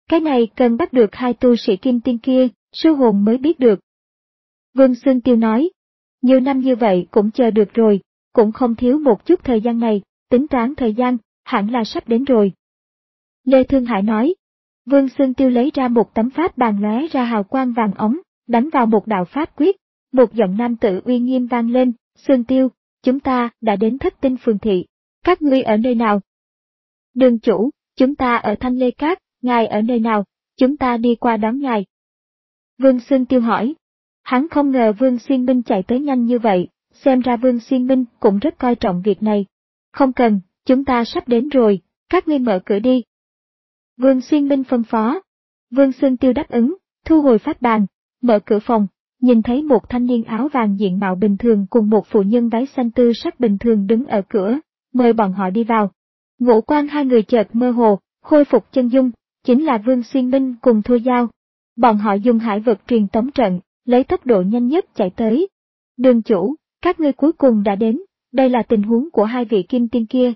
Cái này cần bắt được hai tu sĩ kim tiên kia, sư hồn mới biết được. Vương Xương Tiêu nói, nhiều năm như vậy cũng chờ được rồi, cũng không thiếu một chút thời gian này, tính toán thời gian, hẳn là sắp đến rồi. Lê Thương Hải nói, Vương Xương Tiêu lấy ra một tấm pháp bàn lóe ra hào quang vàng ống, đánh vào một đạo pháp quyết, một giọng nam tử uy nghiêm vang lên, Xương Tiêu, chúng ta đã đến Thất Tinh Phường Thị, các ngươi ở nơi nào? Đường chủ, chúng ta ở Thanh Lê Cát, ngài ở nơi nào, chúng ta đi qua đón ngài. Vương Xương Tiêu hỏi, hắn không ngờ Vương Xuyên Minh chạy tới nhanh như vậy, xem ra Vương Xuyên Minh cũng rất coi trọng việc này. Không cần, chúng ta sắp đến rồi, các ngươi mở cửa đi. Vương Xuyên Minh phân phó. Vương Xương Tiêu đáp ứng, thu hồi pháp bàn, mở cửa phòng, nhìn thấy một thanh niên áo vàng diện mạo bình thường cùng một phụ nhân váy xanh tư sắc bình thường đứng ở cửa, mời bọn họ đi vào. Ngũ quan hai người chợt mơ hồ, khôi phục chân dung, chính là Vương Xuyên Minh cùng Thôi Giao. Bọn họ dùng hải vật truyền tống trận, lấy tốc độ nhanh nhất chạy tới. Đường chủ, các ngươi cuối cùng đã đến, đây là tình huống của hai vị kim tiên kia.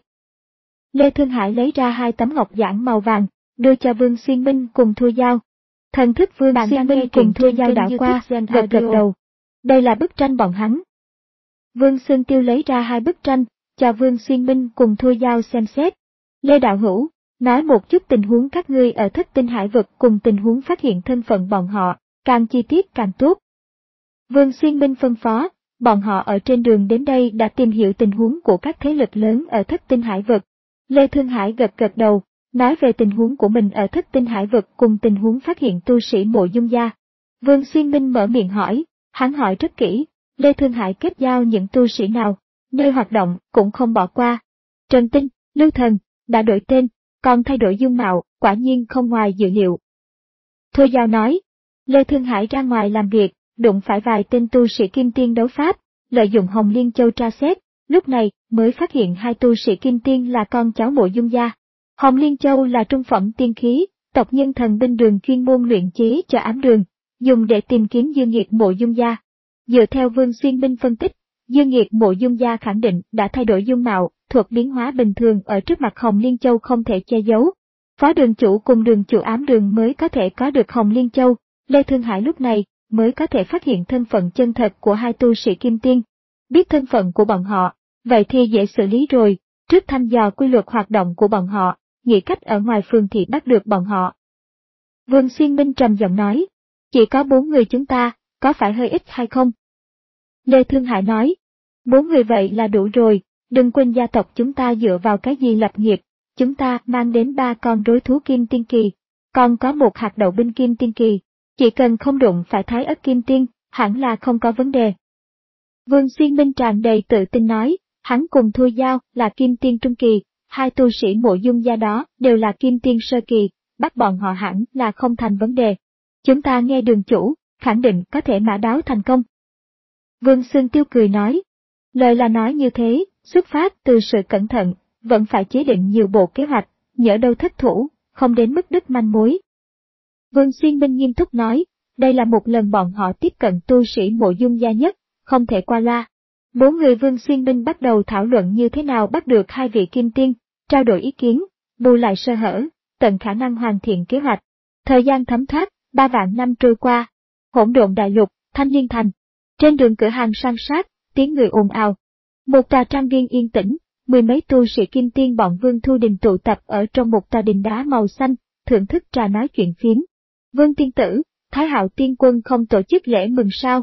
Lê Thương Hải lấy ra hai tấm ngọc giản màu vàng, đưa cho Vương Xuyên Minh cùng Thôi Giao. Thần thức Vương Xuyên Minh cùng Thôi Giao đảo qua, gật gật đầu. Đây là bức tranh bọn hắn. Vương Xương Tiêu lấy ra hai bức tranh, cho Vương Xuyên Minh cùng Thôi Giao xem xét. Lê Đạo Hữu, nói một chút tình huống các ngươi ở Thất Tinh Hải Vực cùng tình huống phát hiện thân phận bọn họ, càng chi tiết càng tốt. Vương Xuyên Minh phân phó, bọn họ ở trên đường đến đây đã tìm hiểu tình huống của các thế lực lớn ở Thất Tinh Hải Vực. Lê Thương Hải gật gật đầu, nói về tình huống của mình ở Thất Tinh Hải Vực cùng tình huống phát hiện tu sĩ Mộ Dung Gia. Vương Xuyên Minh mở miệng hỏi, hắn hỏi rất kỹ, Lê Thương Hải kết giao những tu sĩ nào, nơi hoạt động cũng không bỏ qua. Trần Tinh, Lưu Thần, đã đổi tên, còn thay đổi dung mạo, quả nhiên không ngoài dự liệu. Thôi Giao nói, Lê Thương Hải ra ngoài làm việc, đụng phải vài tên tu sĩ kim tiên đấu pháp, lợi dụng Hồng Liên Châu tra xét, lúc này mới phát hiện hai tu sĩ kim tiên là con cháu Mộ Dung Gia. Hồng Liên Châu là trung phẩm tiên khí, tộc nhân thần binh đường chuyên môn luyện chế cho ám đường, dùng để tìm kiếm Dương Nghiệt Mộ Dung Gia. Dựa theo Vương Xuyên Minh phân tích, Dương Nghiệt Mộ Dung Gia khẳng định đã thay đổi dung mạo, thuật biến hóa bình thường ở trước mặt Hồng Liên Châu không thể che giấu. Phó đường chủ cùng đường chủ ám đường mới có thể có được Hồng Liên Châu, Lê Thương Hải lúc này mới có thể phát hiện thân phận chân thật của hai tu sĩ kim tiên. Biết thân phận của bọn họ, vậy thì dễ xử lý rồi, trước thăm dò quy luật hoạt động của bọn họ, nghĩ cách ở ngoài phường thị bắt được bọn họ. Vương Xuyên Minh trầm giọng nói, chỉ có bốn người chúng ta, có phải hơi ít hay không? Lê Thương Hải nói, bốn người vậy là đủ rồi, đừng quên gia tộc chúng ta dựa vào cái gì lập nghiệp, chúng ta mang đến ba con rối thú kim tiên kỳ, còn có một hạt đậu binh kim tiên kỳ, chỉ cần không đụng phải thái ất kim tiên, hẳn là không có vấn đề. Vương Xuyên Minh tràn đầy tự tin nói, hắn cùng Thôi Giao là kim tiên trung kỳ, hai tu sĩ Mộ Dung Gia đó đều là kim tiên sơ kỳ, bắt bọn họ hẳn là không thành vấn đề. Chúng ta nghe đường chủ, khẳng định có thể mã đáo thành công. Vương Xương Tiêu cười nói, lời là nói như thế, xuất phát từ sự cẩn thận, vẫn phải chế định nhiều bộ kế hoạch, nhỡ đâu thất thủ, không đến mức đứt manh mối. Vương Xuyên Minh nghiêm túc nói, đây là một lần bọn họ tiếp cận tu sĩ Mộ Dung Gia nhất, không thể qua loa. Bốn người Vương Xuyên Minh bắt đầu thảo luận như thế nào bắt được hai vị kim tiên, trao đổi ý kiến, bù lại sơ hở, tận khả năng hoàn thiện kế hoạch. Thời gian thấm thoát, ba vạn năm trôi qua. Hỗn Độn Đại Lục, Thanh Liên Thành. Trên đường cửa hàng san sát, tiếng người ồn ào. Một tòa trang viên yên tĩnh, mười mấy tu sĩ kim tiên bọn Vương Thu Đình tụ tập ở trong một tòa đình đá màu xanh, thưởng thức trà nói chuyện phiếm. Vương tiên tử, Thái Hạo Tiên Quân không tổ chức lễ mừng sao?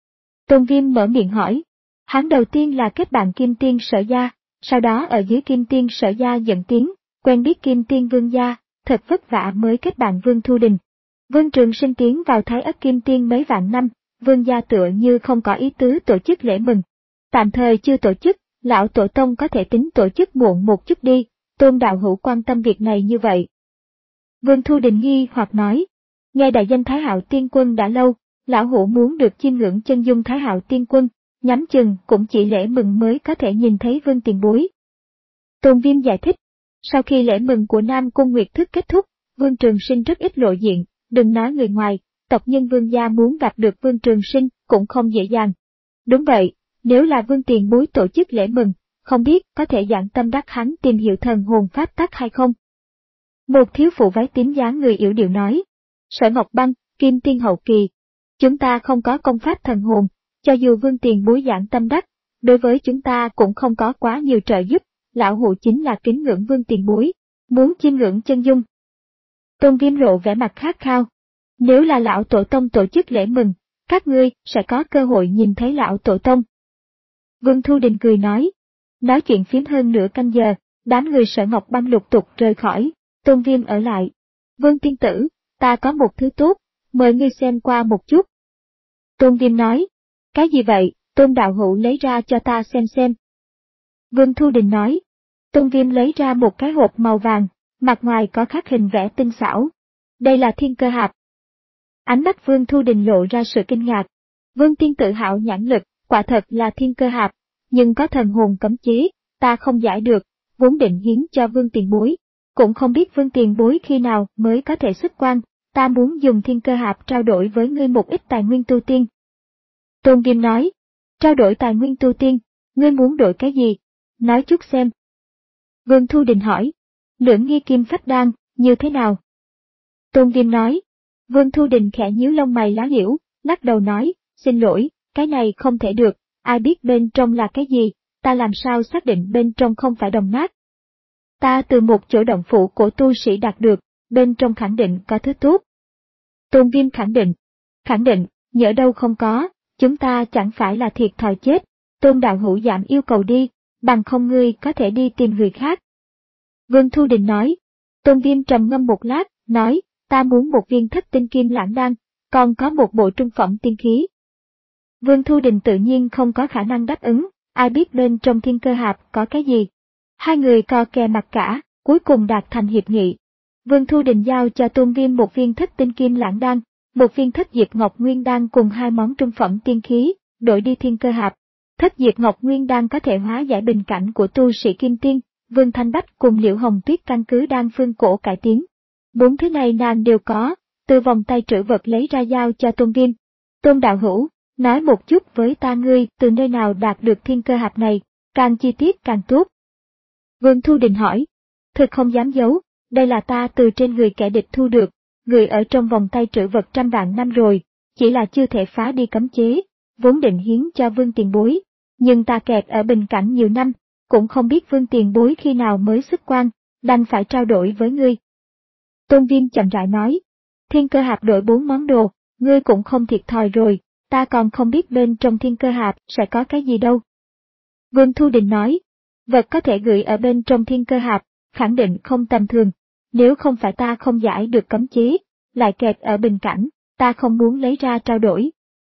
Tôn Viêm mở miệng hỏi. Hắn đầu tiên là kết bạn kim tiên Sở Gia, sau đó ở dưới kim tiên Sở Gia dẫn tiếng, quen biết kim tiên Vương Gia, thật vất vả mới kết bạn Vương Thu Đình. Vương Trường Sinh tiến vào Thái Ất kim tiên mấy vạn năm, Vương Gia tựa như không có ý tứ tổ chức lễ mừng. Tạm thời chưa tổ chức, lão tổ tông có thể tính tổ chức muộn một chút đi, Tôn đạo hữu quan tâm việc này như vậy. Vương Thu Đình nghi hoặc nói, nghe đại danh Thái Hạo Tiên Quân đã lâu, lão hữu muốn được chiêm ngưỡng chân dung Thái Hạo Tiên Quân, nhắm chừng cũng chỉ lễ mừng mới có thể nhìn thấy Vương tiền bối. Tôn Viêm giải thích, sau khi lễ mừng của Nam Cung Nguyệt Thức kết thúc, Vương Trường Sinh rất ít lộ diện, đừng nói người ngoài, tộc nhân Vương gia muốn gặp được Vương Trường Sinh cũng không dễ dàng. Đúng vậy, nếu là Vương tiền bối tổ chức lễ mừng, không biết có thể giảng tâm đắc hắn tìm hiểu thần hồn pháp tắc hay không. Một thiếu phụ váy tím dáng người yểu điệu nói. Sở Ngọc Băng, Kim Tiên hậu kỳ. Chúng ta không có công pháp thần hồn, cho dù Vương tiền bối giảng tâm đắc, đối với chúng ta cũng không có quá nhiều trợ giúp, lão hủ chính là kính ngưỡng Vương tiền bối, muốn chiêm ngưỡng chân dung. Tôn Viêm lộ vẻ mặt khát khao. Nếu là lão tổ tông tổ chức lễ mừng, các ngươi sẽ có cơ hội nhìn thấy lão tổ tông. Vương Thu Đình cười nói. Nói chuyện phiếm hơn nửa canh giờ, đám người Sở Ngọc Băng lục tục rời khỏi, Tôn Viêm ở lại. Vương tiên tử, ta có một thứ tốt, mời ngươi xem qua một chút. Tôn Viêm nói. Cái gì vậy? Tôn đạo hữu lấy ra cho ta xem xem. Vương Thu Đình nói. Tôn Viêm lấy ra một cái hộp màu vàng, mặt ngoài có khắc hình vẽ tinh xảo. Đây là thiên cơ hạp. Ánh mắt Vương Thu Đình lộ ra sự kinh ngạc. Vương tiên tử hảo nhãn lực, quả thật là thiên cơ hạp, nhưng có thần hồn cấm chế, ta không giải được, vốn định hiến cho Vương tiền bối. Cũng không biết Vương tiền bối khi nào mới có thể xuất quan, ta muốn dùng thiên cơ hạp trao đổi với ngươi một ít tài nguyên tu tiên. Tôn Viêm nói. Trao đổi tài nguyên tu tiên, ngươi muốn đổi cái gì? Nói chút xem. Vương Thu Đình hỏi. Lưỡng nghi kim phách đan, như thế nào? Tôn Viêm nói. Vương Thu Đình khẽ nhíu lông mày lá liễu, lắc đầu nói, xin lỗi, cái này không thể được, ai biết bên trong là cái gì, ta làm sao xác định bên trong không phải đồng nát. Ta từ một chỗ động phủ của tu sĩ đạt được, bên trong khẳng định có thứ tốt. Tôn Viêm khẳng định. Khẳng định, nhỡ đâu không có, chúng ta chẳng phải là thiệt thòi chết. Tôn đạo hữu giảm yêu cầu đi, bằng không ngươi có thể đi tìm người khác. Vương Thu Đình nói. Tôn Viêm trầm ngâm một lát, nói, ta muốn một viên thất tinh kim lãng đan, còn có một bộ trung phẩm tiên khí. Vương Thu Đình tự nhiên không có khả năng đáp ứng, ai biết bên trong thiên cơ hạp có cái gì. Hai người co kè mặt cả, cuối cùng đạt thành hiệp nghị. Vương Thu Đình giao cho Tôn Viêm một viên thất tinh kim lãng đan, một viên thất diệp ngọc nguyên đan cùng hai món trung phẩm tiên khí, đổi đi thiên cơ hạp. Thất diệp ngọc nguyên đan có thể hóa giải bình cảnh của tu sĩ kim tiên, Vương Thanh Bách cùng Liễu Hồng Tuyết căn cứ đan phương cổ cải tiến. Bốn thứ này nàng đều có, từ vòng tay trữ vật lấy ra giao cho Tôn Viêm. Tôn đạo hữu, nói một chút với ta ngươi từ nơi nào đạt được thiên cơ hạp này, càng chi tiết càng tốt. Vương Thu Đình hỏi. Thực không dám giấu, đây là ta từ trên người kẻ địch thu được, người ở trong vòng tay trữ vật trăm vạn năm rồi, chỉ là chưa thể phá đi cấm chế, vốn định hiến cho Vương tiền bối, nhưng ta kẹt ở bình cảnh nhiều năm, cũng không biết Vương tiền bối khi nào mới xuất quan, đành phải trao đổi với ngươi. Tôn Viêm chậm rãi nói. Thiên cơ hạp đổi bốn món đồ, ngươi cũng không thiệt thòi rồi, ta còn không biết bên trong thiên cơ hạp sẽ có cái gì đâu. Vương Thu Đình nói. Vật có thể gửi ở bên trong thiên cơ hạp, khẳng định không tầm thường. Nếu không phải ta không giải được cấm chế, lại kẹt ở bình cảnh, ta không muốn lấy ra trao đổi.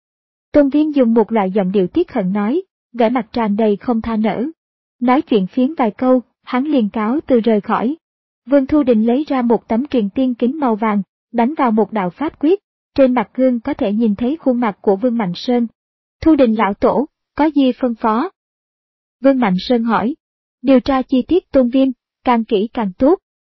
Tôn Viêm dùng một loại giọng điệu tiếc hận nói, vẻ mặt tràn đầy không tha nở. Nói chuyện phiếm vài câu, hắn liền cáo từ rời khỏi. Vương Thu Đình lấy ra một tấm truyền tiên kính màu vàng, đánh vào một đạo pháp quyết, trên mặt gương có thể nhìn thấy khuôn mặt của Vương Mạnh Sơn. Thu Đình lão tổ, có gì phân phó? Vương Mạnh Sơn hỏi. Điều tra chi tiết Tôn Viêm, càng kỹ càng tốt.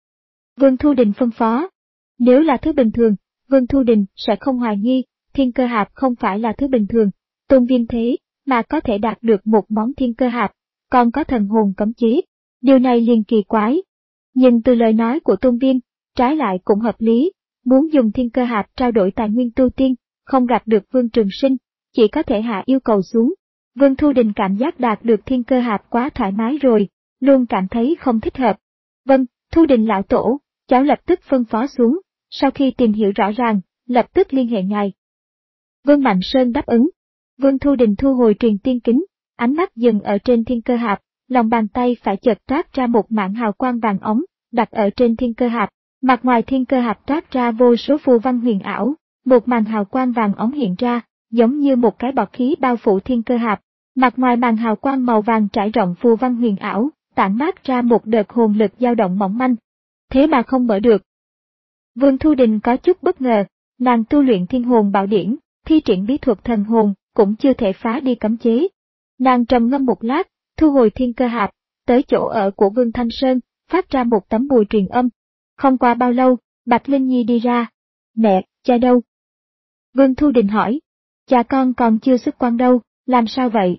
Vương Thu Đình phân phó. Nếu là thứ bình thường, Vương Thu Đình sẽ không hoài nghi, thiên cơ hạp không phải là thứ bình thường. Tôn Viêm thế, mà có thể đạt được một món thiên cơ hạp, còn có thần hồn cấm chế. Điều này liền kỳ quái. Nhưng từ lời nói của Tôn Viêm, trái lại cũng hợp lý, muốn dùng thiên cơ hạp trao đổi tài nguyên tu tiên, không gặp được Vương Trường Sinh, chỉ có thể hạ yêu cầu xuống. Vương Thu Đình cảm giác đạt được thiên cơ hạp quá thoải mái rồi, luôn cảm thấy không thích hợp. Vâng, Thu Đình lão tổ, cháu lập tức phân phó xuống, sau khi tìm hiểu rõ ràng, lập tức liên hệ ngài. Vương Mạnh Sơn đáp ứng. Vương Thu Đình thu hồi truyền tiên kính, ánh mắt dừng ở trên thiên cơ hạp, lòng bàn tay phải chợt toát ra một mảng hào quang vàng óng, đặt ở trên thiên cơ hạp. Mặt ngoài thiên cơ hạp toát ra vô số phù văn huyền ảo, một màn hào quang vàng óng hiện ra, giống như một cái bọt khí bao phủ thiên cơ hạp. Mặt ngoài màn hào quang màu vàng trải rộng phù văn huyền ảo, tản mát ra một đợt hồn lực dao động mỏng manh. Thế mà không mở được. Vương Thu Đình có chút bất ngờ, nàng tu luyện thiên hồn bảo điển, thi triển bí thuật thần hồn, cũng chưa thể phá đi cấm chế. Nàng trầm ngâm một lát, thu hồi thiên cơ hạp, tới chỗ ở của Vương Thanh Sơn, phát ra một tấm bùa truyền âm. Không qua bao lâu, Bạch Linh Nhi đi ra. Mẹ, cha đâu? Vương Thu Đình hỏi. Cha con còn chưa xuất quan đâu, làm sao vậy?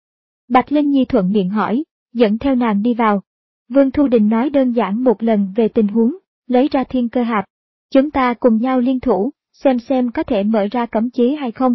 Bạch Linh Nhi thuận miệng hỏi, dẫn theo nàng đi vào. Vương Thu Đình nói đơn giản một lần về tình huống, lấy ra thiên cơ hạp. Chúng ta cùng nhau liên thủ, xem xem có thể mở ra cấm chế hay không.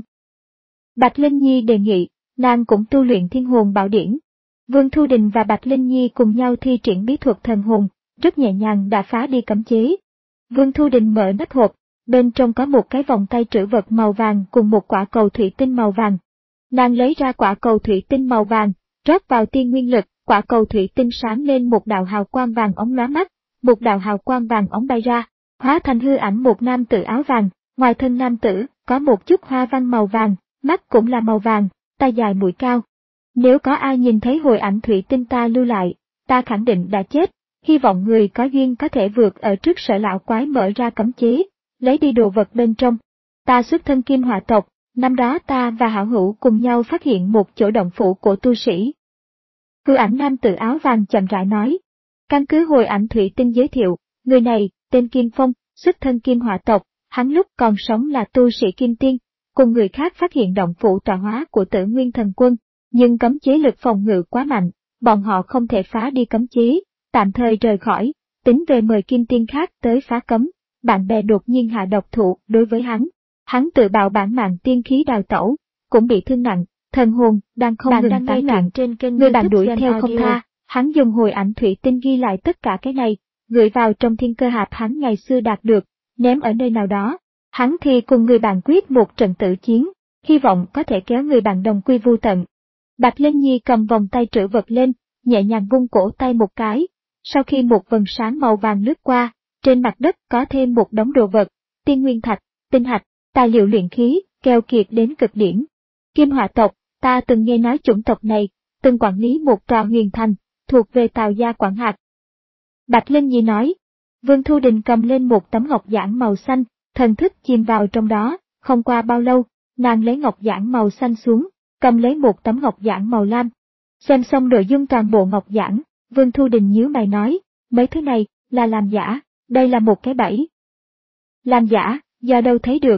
Bạch Linh Nhi đề nghị, nàng cũng tu luyện thiên hồn bảo điển. Vương Thu Đình và Bạch Linh Nhi cùng nhau thi triển bí thuật thần hồn, rất nhẹ nhàng đã phá đi cấm chế. Vương Thu Đình mở nắp hộp, bên trong có một cái vòng tay trữ vật màu vàng cùng một quả cầu thủy tinh màu vàng. Nàng lấy ra quả cầu thủy tinh màu vàng, rót vào tiên nguyên lực, quả cầu thủy tinh sáng lên một đạo hào quang vàng óng lóa mắt, một đạo hào quang vàng óng bay ra, hóa thành hư ảnh một nam tử áo vàng, ngoài thân nam tử có một chút hoa văn màu vàng, mắt cũng là màu vàng, tay dài mũi cao. Nếu có ai nhìn thấy hồi ảnh thủy tinh ta lưu lại, ta khẳng định đã chết, hy vọng người có duyên có thể vượt ở trước Sở lão quái mở ra cấm chế, lấy đi đồ vật bên trong. Ta xuất thân Kim Hỏa tộc, năm đó ta và hảo hữu cùng nhau phát hiện một chỗ động phủ của tu sĩ. Hư ảnh nam tử áo vàng chậm rãi nói. Căn cứ hồi ảnh thủy tinh giới thiệu, người này, tên Kim Phong, xuất thân Kim Hỏa tộc, hắn lúc còn sống là tu sĩ Kim Tiên, cùng người khác phát hiện động phủ tọa hóa của Tử Nguyên Thần Quân, nhưng cấm chế lực phòng ngự quá mạnh, bọn họ không thể phá đi cấm chế, tạm thời rời khỏi, tính về mời Kim Tiên khác tới phá cấm. Bạn bè đột nhiên hạ độc thủ đối với hắn, hắn tự bạo bản mạng tiên khí đào tẩu, cũng bị thương nặng, thần hồn đang không ngừng tán loạn trên kênh người bạn đuổi theo không tha, hắn dùng hồi ảnh thủy tinh ghi lại tất cả cái này, gửi vào trong thiên cơ hạp hắn ngày xưa đạt được, ném ở nơi nào đó. Hắn thì cùng người bạn quyết một trận tử chiến, hy vọng có thể kéo người bạn đồng quy vu tận. Bạch Linh Nhi cầm vòng tay trữ vật lên, nhẹ nhàng vung cổ tay một cái, sau khi một vầng sáng màu vàng lướt qua, trên mặt đất có thêm một đống đồ vật, tiên nguyên thạch, tinh hạch, tài liệu luyện khí, keo kiệt đến cực điểm. Kim Hỏa tộc, ta từng nghe nói chủng tộc này, từng quản lý một tòa huyền thành, thuộc về Tào gia quản hạt. Bạch Linh Nhi nói, Vương Thu Đình cầm lên một tấm ngọc giản màu xanh, thần thức chìm vào trong đó, không qua bao lâu, nàng lấy ngọc giản màu xanh xuống, cầm lấy một tấm ngọc giản màu lam. Xem xong nội dung toàn bộ ngọc giản, Vương Thu Đình nhíu mày nói, mấy thứ này, là làm giả, đây là một cái bẫy. Làm giả, do đâu thấy được?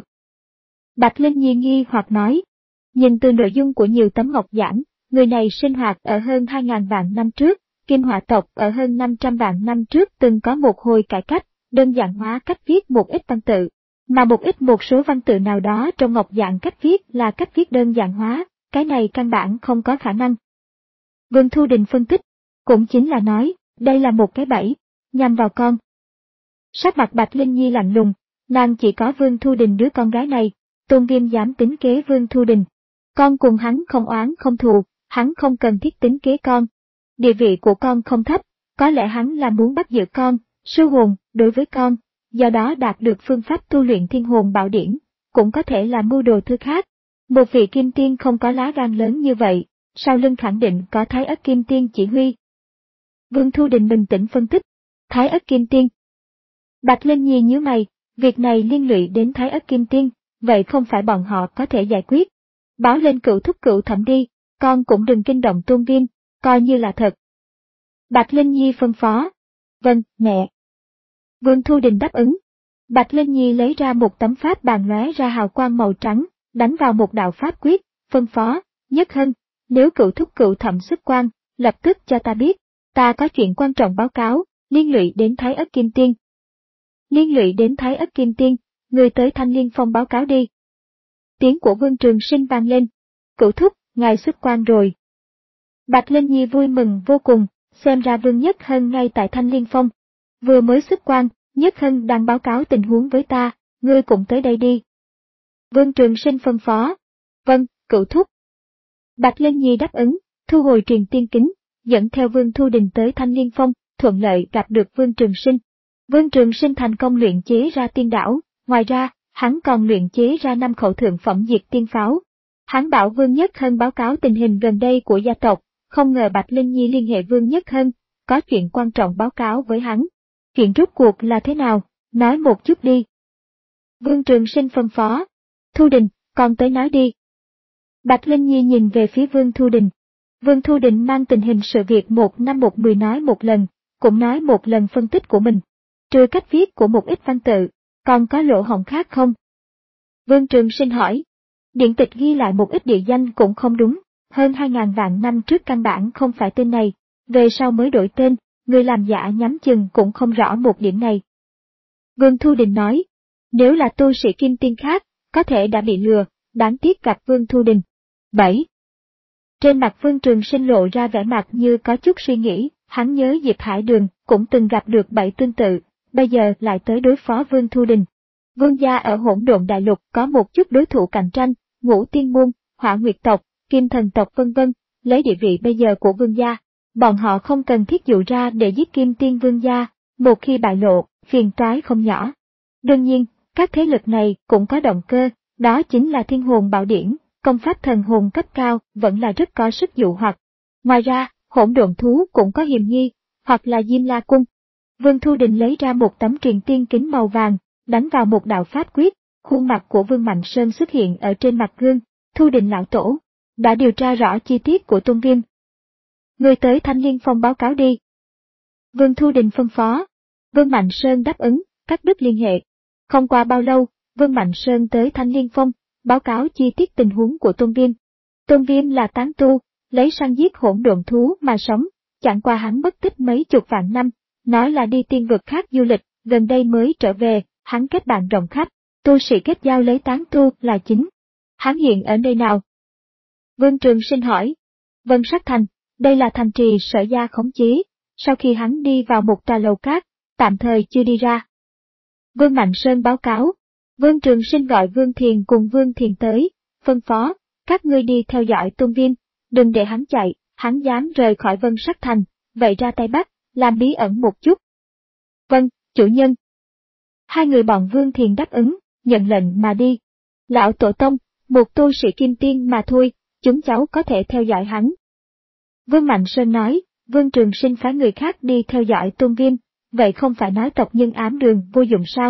Bạch Linh Nhi nghi hoặc nói, nhìn từ nội dung của nhiều tấm ngọc giản, người này sinh hoạt ở hơn hai ngàn vạn năm trước, Kim Hỏa tộc ở hơn năm trăm vạn năm trước từng có một hồi cải cách, đơn giản hóa cách viết một ít văn tự, mà một ít một số văn tự nào đó trong ngọc giản cách viết là cách viết đơn giản hóa, cái này căn bản không có khả năng. Vương Thu Đình phân tích, cũng chính là nói, đây là một cái bẫy, nhằm vào con. Sắc mặt Bạch Linh Nhi lạnh lùng, nàng chỉ có Vương Thu Đình đứa con gái này, Tôn Viêm dám tính kế Vương Thu Đình. Con cùng hắn không oán không thù, hắn không cần thiết tính kế con. Địa vị của con không thấp, có lẽ hắn là muốn bắt giữ con, sư hồn, đối với con, do đó đạt được phương pháp tu luyện thiên hồn bảo điển, cũng có thể là mưu đồ thứ khác. Một vị kim tiên không có lá gan lớn như vậy, sau lưng khẳng định có Thái Ất Kim Tiên chỉ huy. Vương Thu Đình bình tĩnh phân tích, Thái Ất Kim Tiên. Bạch Linh Nhi nhíu mày, việc này liên lụy đến Thái Ất Kim Tiên, vậy không phải bọn họ có thể giải quyết. Báo lên cựu thúc cựu thẩm đi, con cũng đừng kinh động Tôn Viêm, coi như là thật. Bạch Linh Nhi phân phó. Vâng, mẹ. Vương Thu Đình đáp ứng. Bạch Linh Nhi lấy ra một tấm pháp bàn lóe ra hào quang màu trắng, đánh vào một đạo pháp quyết, phân phó, Nhất Hân, nếu cựu thúc cựu thẩm xuất quan, lập tức cho ta biết, ta có chuyện quan trọng báo cáo, liên lụy đến Thái Ất Kim Tiên. Liên lụy đến Thái Ất Kim Tiên, người tới Thanh Liên Phong báo cáo đi. Tiếng của Vương Trường Sinh vang lên, cựu thúc, ngài xuất quan rồi. Bạch Linh Nhi vui mừng vô cùng, xem ra Vương Nhất Hân ngay tại Thanh Liên Phong. Vừa mới xuất quan, Nhất Hân đang báo cáo tình huống với ta, ngươi cũng tới đây đi. Vương Trường Sinh phân phó. Vâng, cựu thúc. Bạch Linh Nhi đáp ứng, thu hồi truyền tiên kính, dẫn theo Vương Thu Đình tới Thanh Liên Phong, thuận lợi gặp được Vương Trường Sinh. Vương Trường Sinh thành công luyện chế ra tiên đảo, ngoài ra, hắn còn luyện chế ra năm khẩu thượng phẩm diệt tiên pháo. Hắn bảo Vương Nhất Hân báo cáo tình hình gần đây của gia tộc, không ngờ Bạch Linh Nhi liên hệ Vương Nhất Hân, có chuyện quan trọng báo cáo với hắn. Chuyện rốt cuộc là thế nào, nói một chút đi. Vương Trường Sinh phân phó. Thu Đình, con tới nói đi. Bạch Linh Nhi nhìn về phía Vương Thu Đình. Vương Thu Đình mang tình hình sự việc một năm một mười nói một lần, cũng nói một lần phân tích của mình. Trừ cách viết của một ít văn tự, còn có lỗ hổng khác không? Vương Trường Sinh hỏi. Điện tịch ghi lại một ít địa danh cũng không đúng, hơn hai ngàn vạn năm trước căn bản không phải tên này, về sau mới đổi tên, người làm giả nhắm chừng cũng không rõ một điểm này. Vương Thu Đình nói, nếu là tu sĩ kim tiên khác, có thể đã bị lừa, đáng tiếc gặp Vương Thu Đình. bảy. Trên mặt Vương Trường Sinh lộ ra vẻ mặt như có chút suy nghĩ, hắn nhớ Diệp Hải Đường cũng từng gặp được bảy tương tự, bây giờ lại tới đối phó Vương Thu Đình. Vương gia ở Hỗn Độn Đại Lục có một chút đối thủ cạnh tranh, Ngũ Tiên Môn, Hỏa Nguyệt tộc, Kim Thần tộc vân vân, lấy địa vị bây giờ của Vương gia, bọn họ không cần thiết dụ ra để giết Kim Tiên Vương gia, một khi bại lộ, phiền toái không nhỏ. Đương nhiên, các thế lực này cũng có động cơ, đó chính là Thiên Hồn Bảo Điển, công pháp thần hồn cấp cao vẫn là rất có sức dụ hoặc. Ngoài ra, Hỗn Độn Thú cũng có hiềm nghi, hoặc là Diêm La Cung. Vương Thu Đình lấy ra một tấm truyền tiên kính màu vàng, đánh vào một đạo pháp quyết, khuôn mặt của Vương Mạnh Sơn xuất hiện ở trên mặt gương. Thu Đình lão tổ đã điều tra rõ chi tiết của Tôn Viêm. Người tới Thanh Liên Phong báo cáo đi. Vương Thu Đình phân phó. Vương Mạnh Sơn đáp ứng, cắt đứt liên hệ. Không qua bao lâu, Vương Mạnh Sơn tới Thanh Liên Phong, báo cáo chi tiết tình huống của Tôn Viêm. Tôn Viêm là tán tu, lấy săn giết hỗn độn thú mà sống, chẳng qua hắn mất tích mấy chục vạn năm, nói là đi tiên vực khác du lịch, gần đây mới trở về, hắn kết bạn rộng khắp, tu sĩ kết giao lấy tán tu là chính. Hắn hiện ở nơi nào? Vương Trường Sinh hỏi. Vân Sắc Thành, đây là thành trì Sở Gia khống chế, sau khi hắn đi vào một tòa lầu cát, tạm thời chưa đi ra. Vương Mạnh Sơn báo cáo. Vương Trường Sinh gọi Vương Thiền cùng Vương Thiền tới, phân phó, các ngươi đi theo dõi Tôn Viêm, đừng để hắn chạy, hắn dám rời khỏi Vân Sắc Thành, vậy ra tay bắt, làm bí ẩn một chút. Vâng, chủ nhân. Hai người bọn Vương Thiền đáp ứng, nhận lệnh mà đi. Lão Tổ Tông, một tu sĩ kim tiên mà thôi, chúng cháu có thể theo dõi hắn. Vương Mạnh Sơn nói, Vương Trường Sinh phái người khác đi theo dõi Tôn Viêm, vậy không phải nói tộc nhân ám đường vô dụng sao?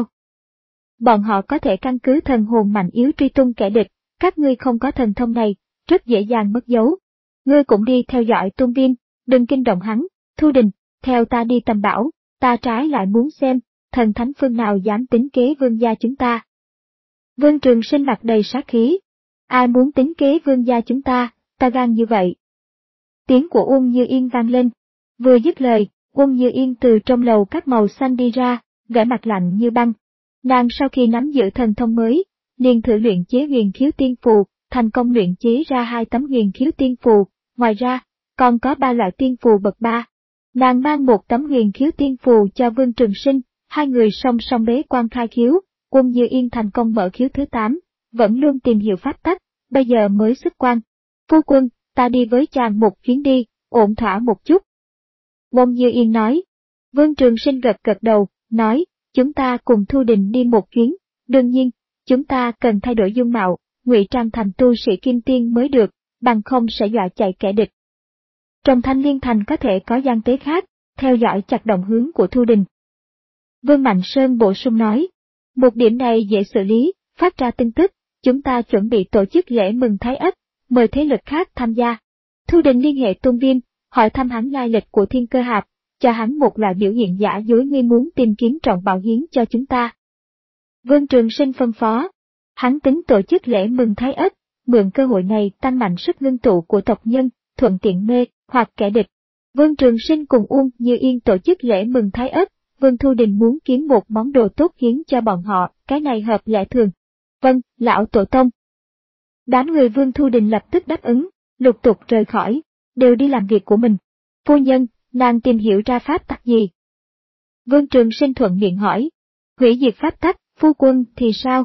Bọn họ có thể căn cứ thần hồn mạnh yếu truy tung kẻ địch, các ngươi không có thần thông này, rất dễ dàng mất dấu. Ngươi cũng đi theo dõi Tôn Viêm, đừng kinh động hắn. Thu Đình, theo ta đi tầm bảo, ta trái lại muốn xem, thần thánh phương nào dám tính kế vương gia chúng ta. Vương Trường Sinh mặt đầy sát khí. Ai muốn tính kế vương gia chúng ta, ta gan như vậy. Tiếng của Uông Như Yên vang lên. Vừa dứt lời, Uông Như Yên từ trong lầu các màu xanh đi ra, vẻ mặt lạnh như băng. Nàng sau khi nắm giữ thần thông mới, liền thử luyện chế huyền khiếu tiên phù, thành công luyện chế ra hai tấm huyền khiếu tiên phù, ngoài ra, còn có ba loại tiên phù bậc ba. Nàng mang một tấm huyền khiếu tiên phù cho Vương Trường Sinh, hai người song song bế quan khai khiếu, Uông Như Yên thành công mở khiếu thứ tám, vẫn luôn tìm hiểu pháp tắc, bây giờ mới xuất quan. Phu quân, ta đi với chàng một chuyến đi, ổn thỏa một chút. Uông Như Yên nói. Vương Trường Sinh gật gật đầu, nói, chúng ta cùng Thu Đình đi một chuyến, đương nhiên, chúng ta cần thay đổi dung mạo, ngụy trang thành tu sĩ kim tiên mới được, bằng không sẽ dọa chạy kẻ địch. Trong Thanh Liên Thành có thể có gian tế khác, theo dõi chặt động hướng của Thu Đình. Vương Mạnh Sơn bổ sung nói, một điểm này dễ xử lý, phát ra tin tức, chúng ta chuẩn bị tổ chức lễ mừng Thái Ất, mời thế lực khác tham gia. Thu Đình liên hệ Tôn Viêm, hỏi thăm hắn lai lịch của Thiên Cơ Hạp, cho hắn một loại biểu hiện giả dối ngươi muốn tìm kiếm trọng bảo hiến cho chúng ta. Vương Trường Sinh phân phó, hắn tính tổ chức lễ mừng Thái Ất, mượn cơ hội này tăng mạnh sức ngưng tụ của tộc nhân, thuận tiện mê hoặc kẻ địch. Vương Trường Sinh cùng Uông Như Yên tổ chức lễ mừng Thái Ất, Vương Thu Đình muốn kiếm một món đồ tốt hiến cho bọn họ, cái này hợp lẽ thường. Vâng, lão tổ tông. Đám người Vương Thu Đình lập tức đáp ứng, lục tục rời khỏi, đều đi làm việc của mình. Phu nhân, nàng tìm hiểu ra pháp tắc gì? Vương Trường Sinh thuận miệng hỏi. Hủy diệt pháp tắc, phu quân thì sao?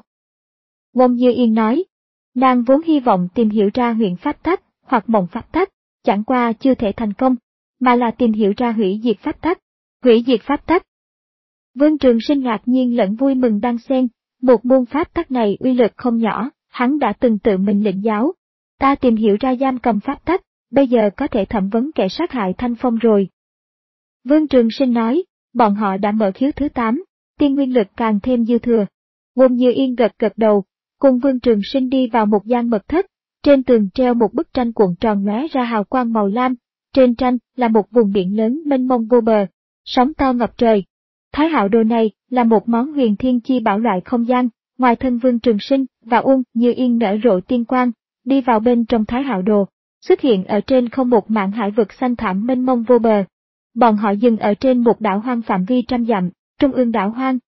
Uông Như Yên nói. Nàng vốn hy vọng tìm hiểu ra huyền pháp tắc, hoặc mộng pháp tắc, chẳng qua chưa thể thành công, mà là tìm hiểu ra hủy diệt pháp tắc. Hủy diệt pháp tắc. Vương Trường Sinh ngạc nhiên lẫn vui mừng đan xen, một môn pháp tắc này uy lực không nhỏ, hắn đã từng tự mình lĩnh giáo. Ta tìm hiểu ra giam cầm pháp tắc, bây giờ có thể thẩm vấn kẻ sát hại Thanh Phong rồi. Vương Trường Sinh nói, bọn họ đã mở khiếu thứ tám, tiên nguyên lực càng thêm dư thừa. Uông Như Yên gật gật đầu, cùng Vương Trường Sinh đi vào một gian mật thất, trên tường treo một bức tranh cuộn tròn lóe ra hào quang màu lam, trên tranh là một vùng biển lớn mênh mông vô bờ, sóng to ngập trời. Thái Hạo Đồ này là một món huyền thiên chi bảo loại không gian, ngoài thân Vương Trường Sinh và Uông Như Yên nở rộ tiên quang, đi vào bên trong Thái Hạo Đồ, xuất hiện ở trên không một mảng hải vực xanh thẳm mênh mông vô bờ. Bọn họ dừng ở trên một đảo hoang phạm vi trăm dặm, trung ương đảo hoang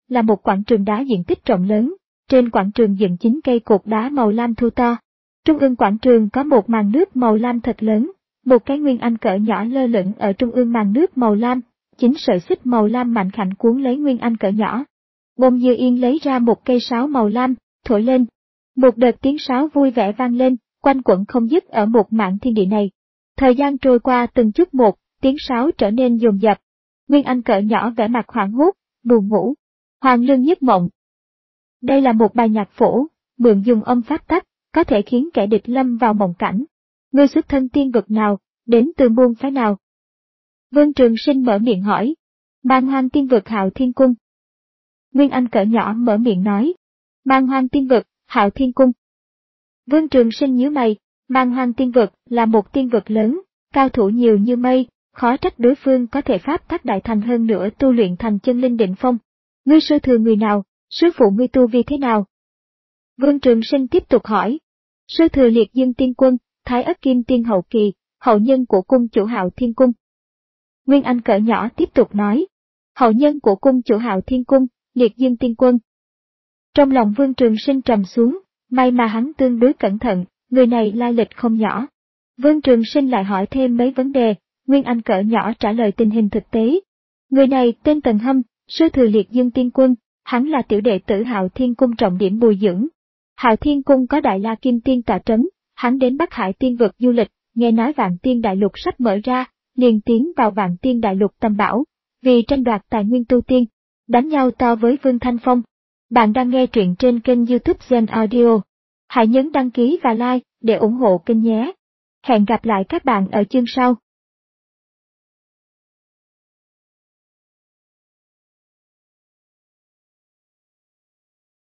là một quảng trường đá diện tích rộng lớn, trên quảng trường dựng chín cây cột đá màu lam thu to. Trung ương quảng trường có một màn nước màu lam thật lớn, một cái nguyên anh cỡ nhỏ lơ lửng ở trung ương màn nước màu lam, chính sợi xích màu lam mạnh khảnh cuốn lấy nguyên anh cỡ nhỏ. Bông Như Yên lấy ra một cây sáo màu lam, thổi lên. Một đợt tiếng sáo vui vẻ vang lên, quanh quẩn không dứt ở một mảng thiên địa này. Thời gian trôi qua từng chút một, tiếng sáo trở nên dồn dập. Nguyên anh cỡ nhỏ vẻ mặt hoảng hốt, buồn ngủ. Hoàng lương nhất mộng. Đây là một bài nhạc phổ, mượn dùng âm pháp tắc, có thể khiến kẻ địch lâm vào mộng cảnh. Ngươi xuất thân tiên vực nào, đến từ môn phái nào? Vương Trường Sinh mở miệng hỏi. Man Hoang tiên vực Hạo Thiên Cung. Nguyên anh cỡ nhỏ mở miệng nói. Man Hoang tiên vực, Hạo Thiên Cung. Vương Trường Sinh nhíu mày, Man Hoang tiên vực là một tiên vực lớn, cao thủ nhiều như mây, khó trách đối phương có thể pháp tắc đại thành hơn nữa tu luyện thành chân linh định phong. Ngươi sư thừa người nào, sư phụ ngươi tu vi thế nào? Vương Trường Sinh tiếp tục hỏi. Sư thừa Liệt Dương Tiên Quân, Thái Ất Kim Tiên hậu kỳ, hậu nhân của cung chủ Hạo Thiên Cung. Nguyên anh cỡ nhỏ tiếp tục nói. Hậu nhân của cung chủ Hạo Thiên Cung, Liệt Dương Tiên Quân. Trong lòng Vương Trường Sinh trầm xuống, may mà hắn tương đối cẩn thận, người này lai lịch không nhỏ. Vương Trường Sinh lại hỏi thêm mấy vấn đề, Nguyên anh cỡ nhỏ trả lời tình hình thực tế. Người này tên Tần Hâm, sư thừa Liệt Dương Tiên Quân, hắn là tiểu đệ tử Hạo Thiên Cung trọng điểm bồi dưỡng. Hạo Thiên Cung có Đại La Kim Tiên tọa trấn, hắn đến Bắc Hải tiên vực du lịch, nghe nói Vạn Tiên Đại Lục sắp mở ra, liền tiến vào Vạn Tiên Đại Lục tầm bảo, vì tranh đoạt tài nguyên tu tiên, đánh nhau to với Vương Thanh Phong. Bạn đang nghe truyện trên kênh YouTube Gen Audio. Hãy nhấn đăng ký và like để ủng hộ kênh nhé. Hẹn gặp lại các bạn ở chương sau.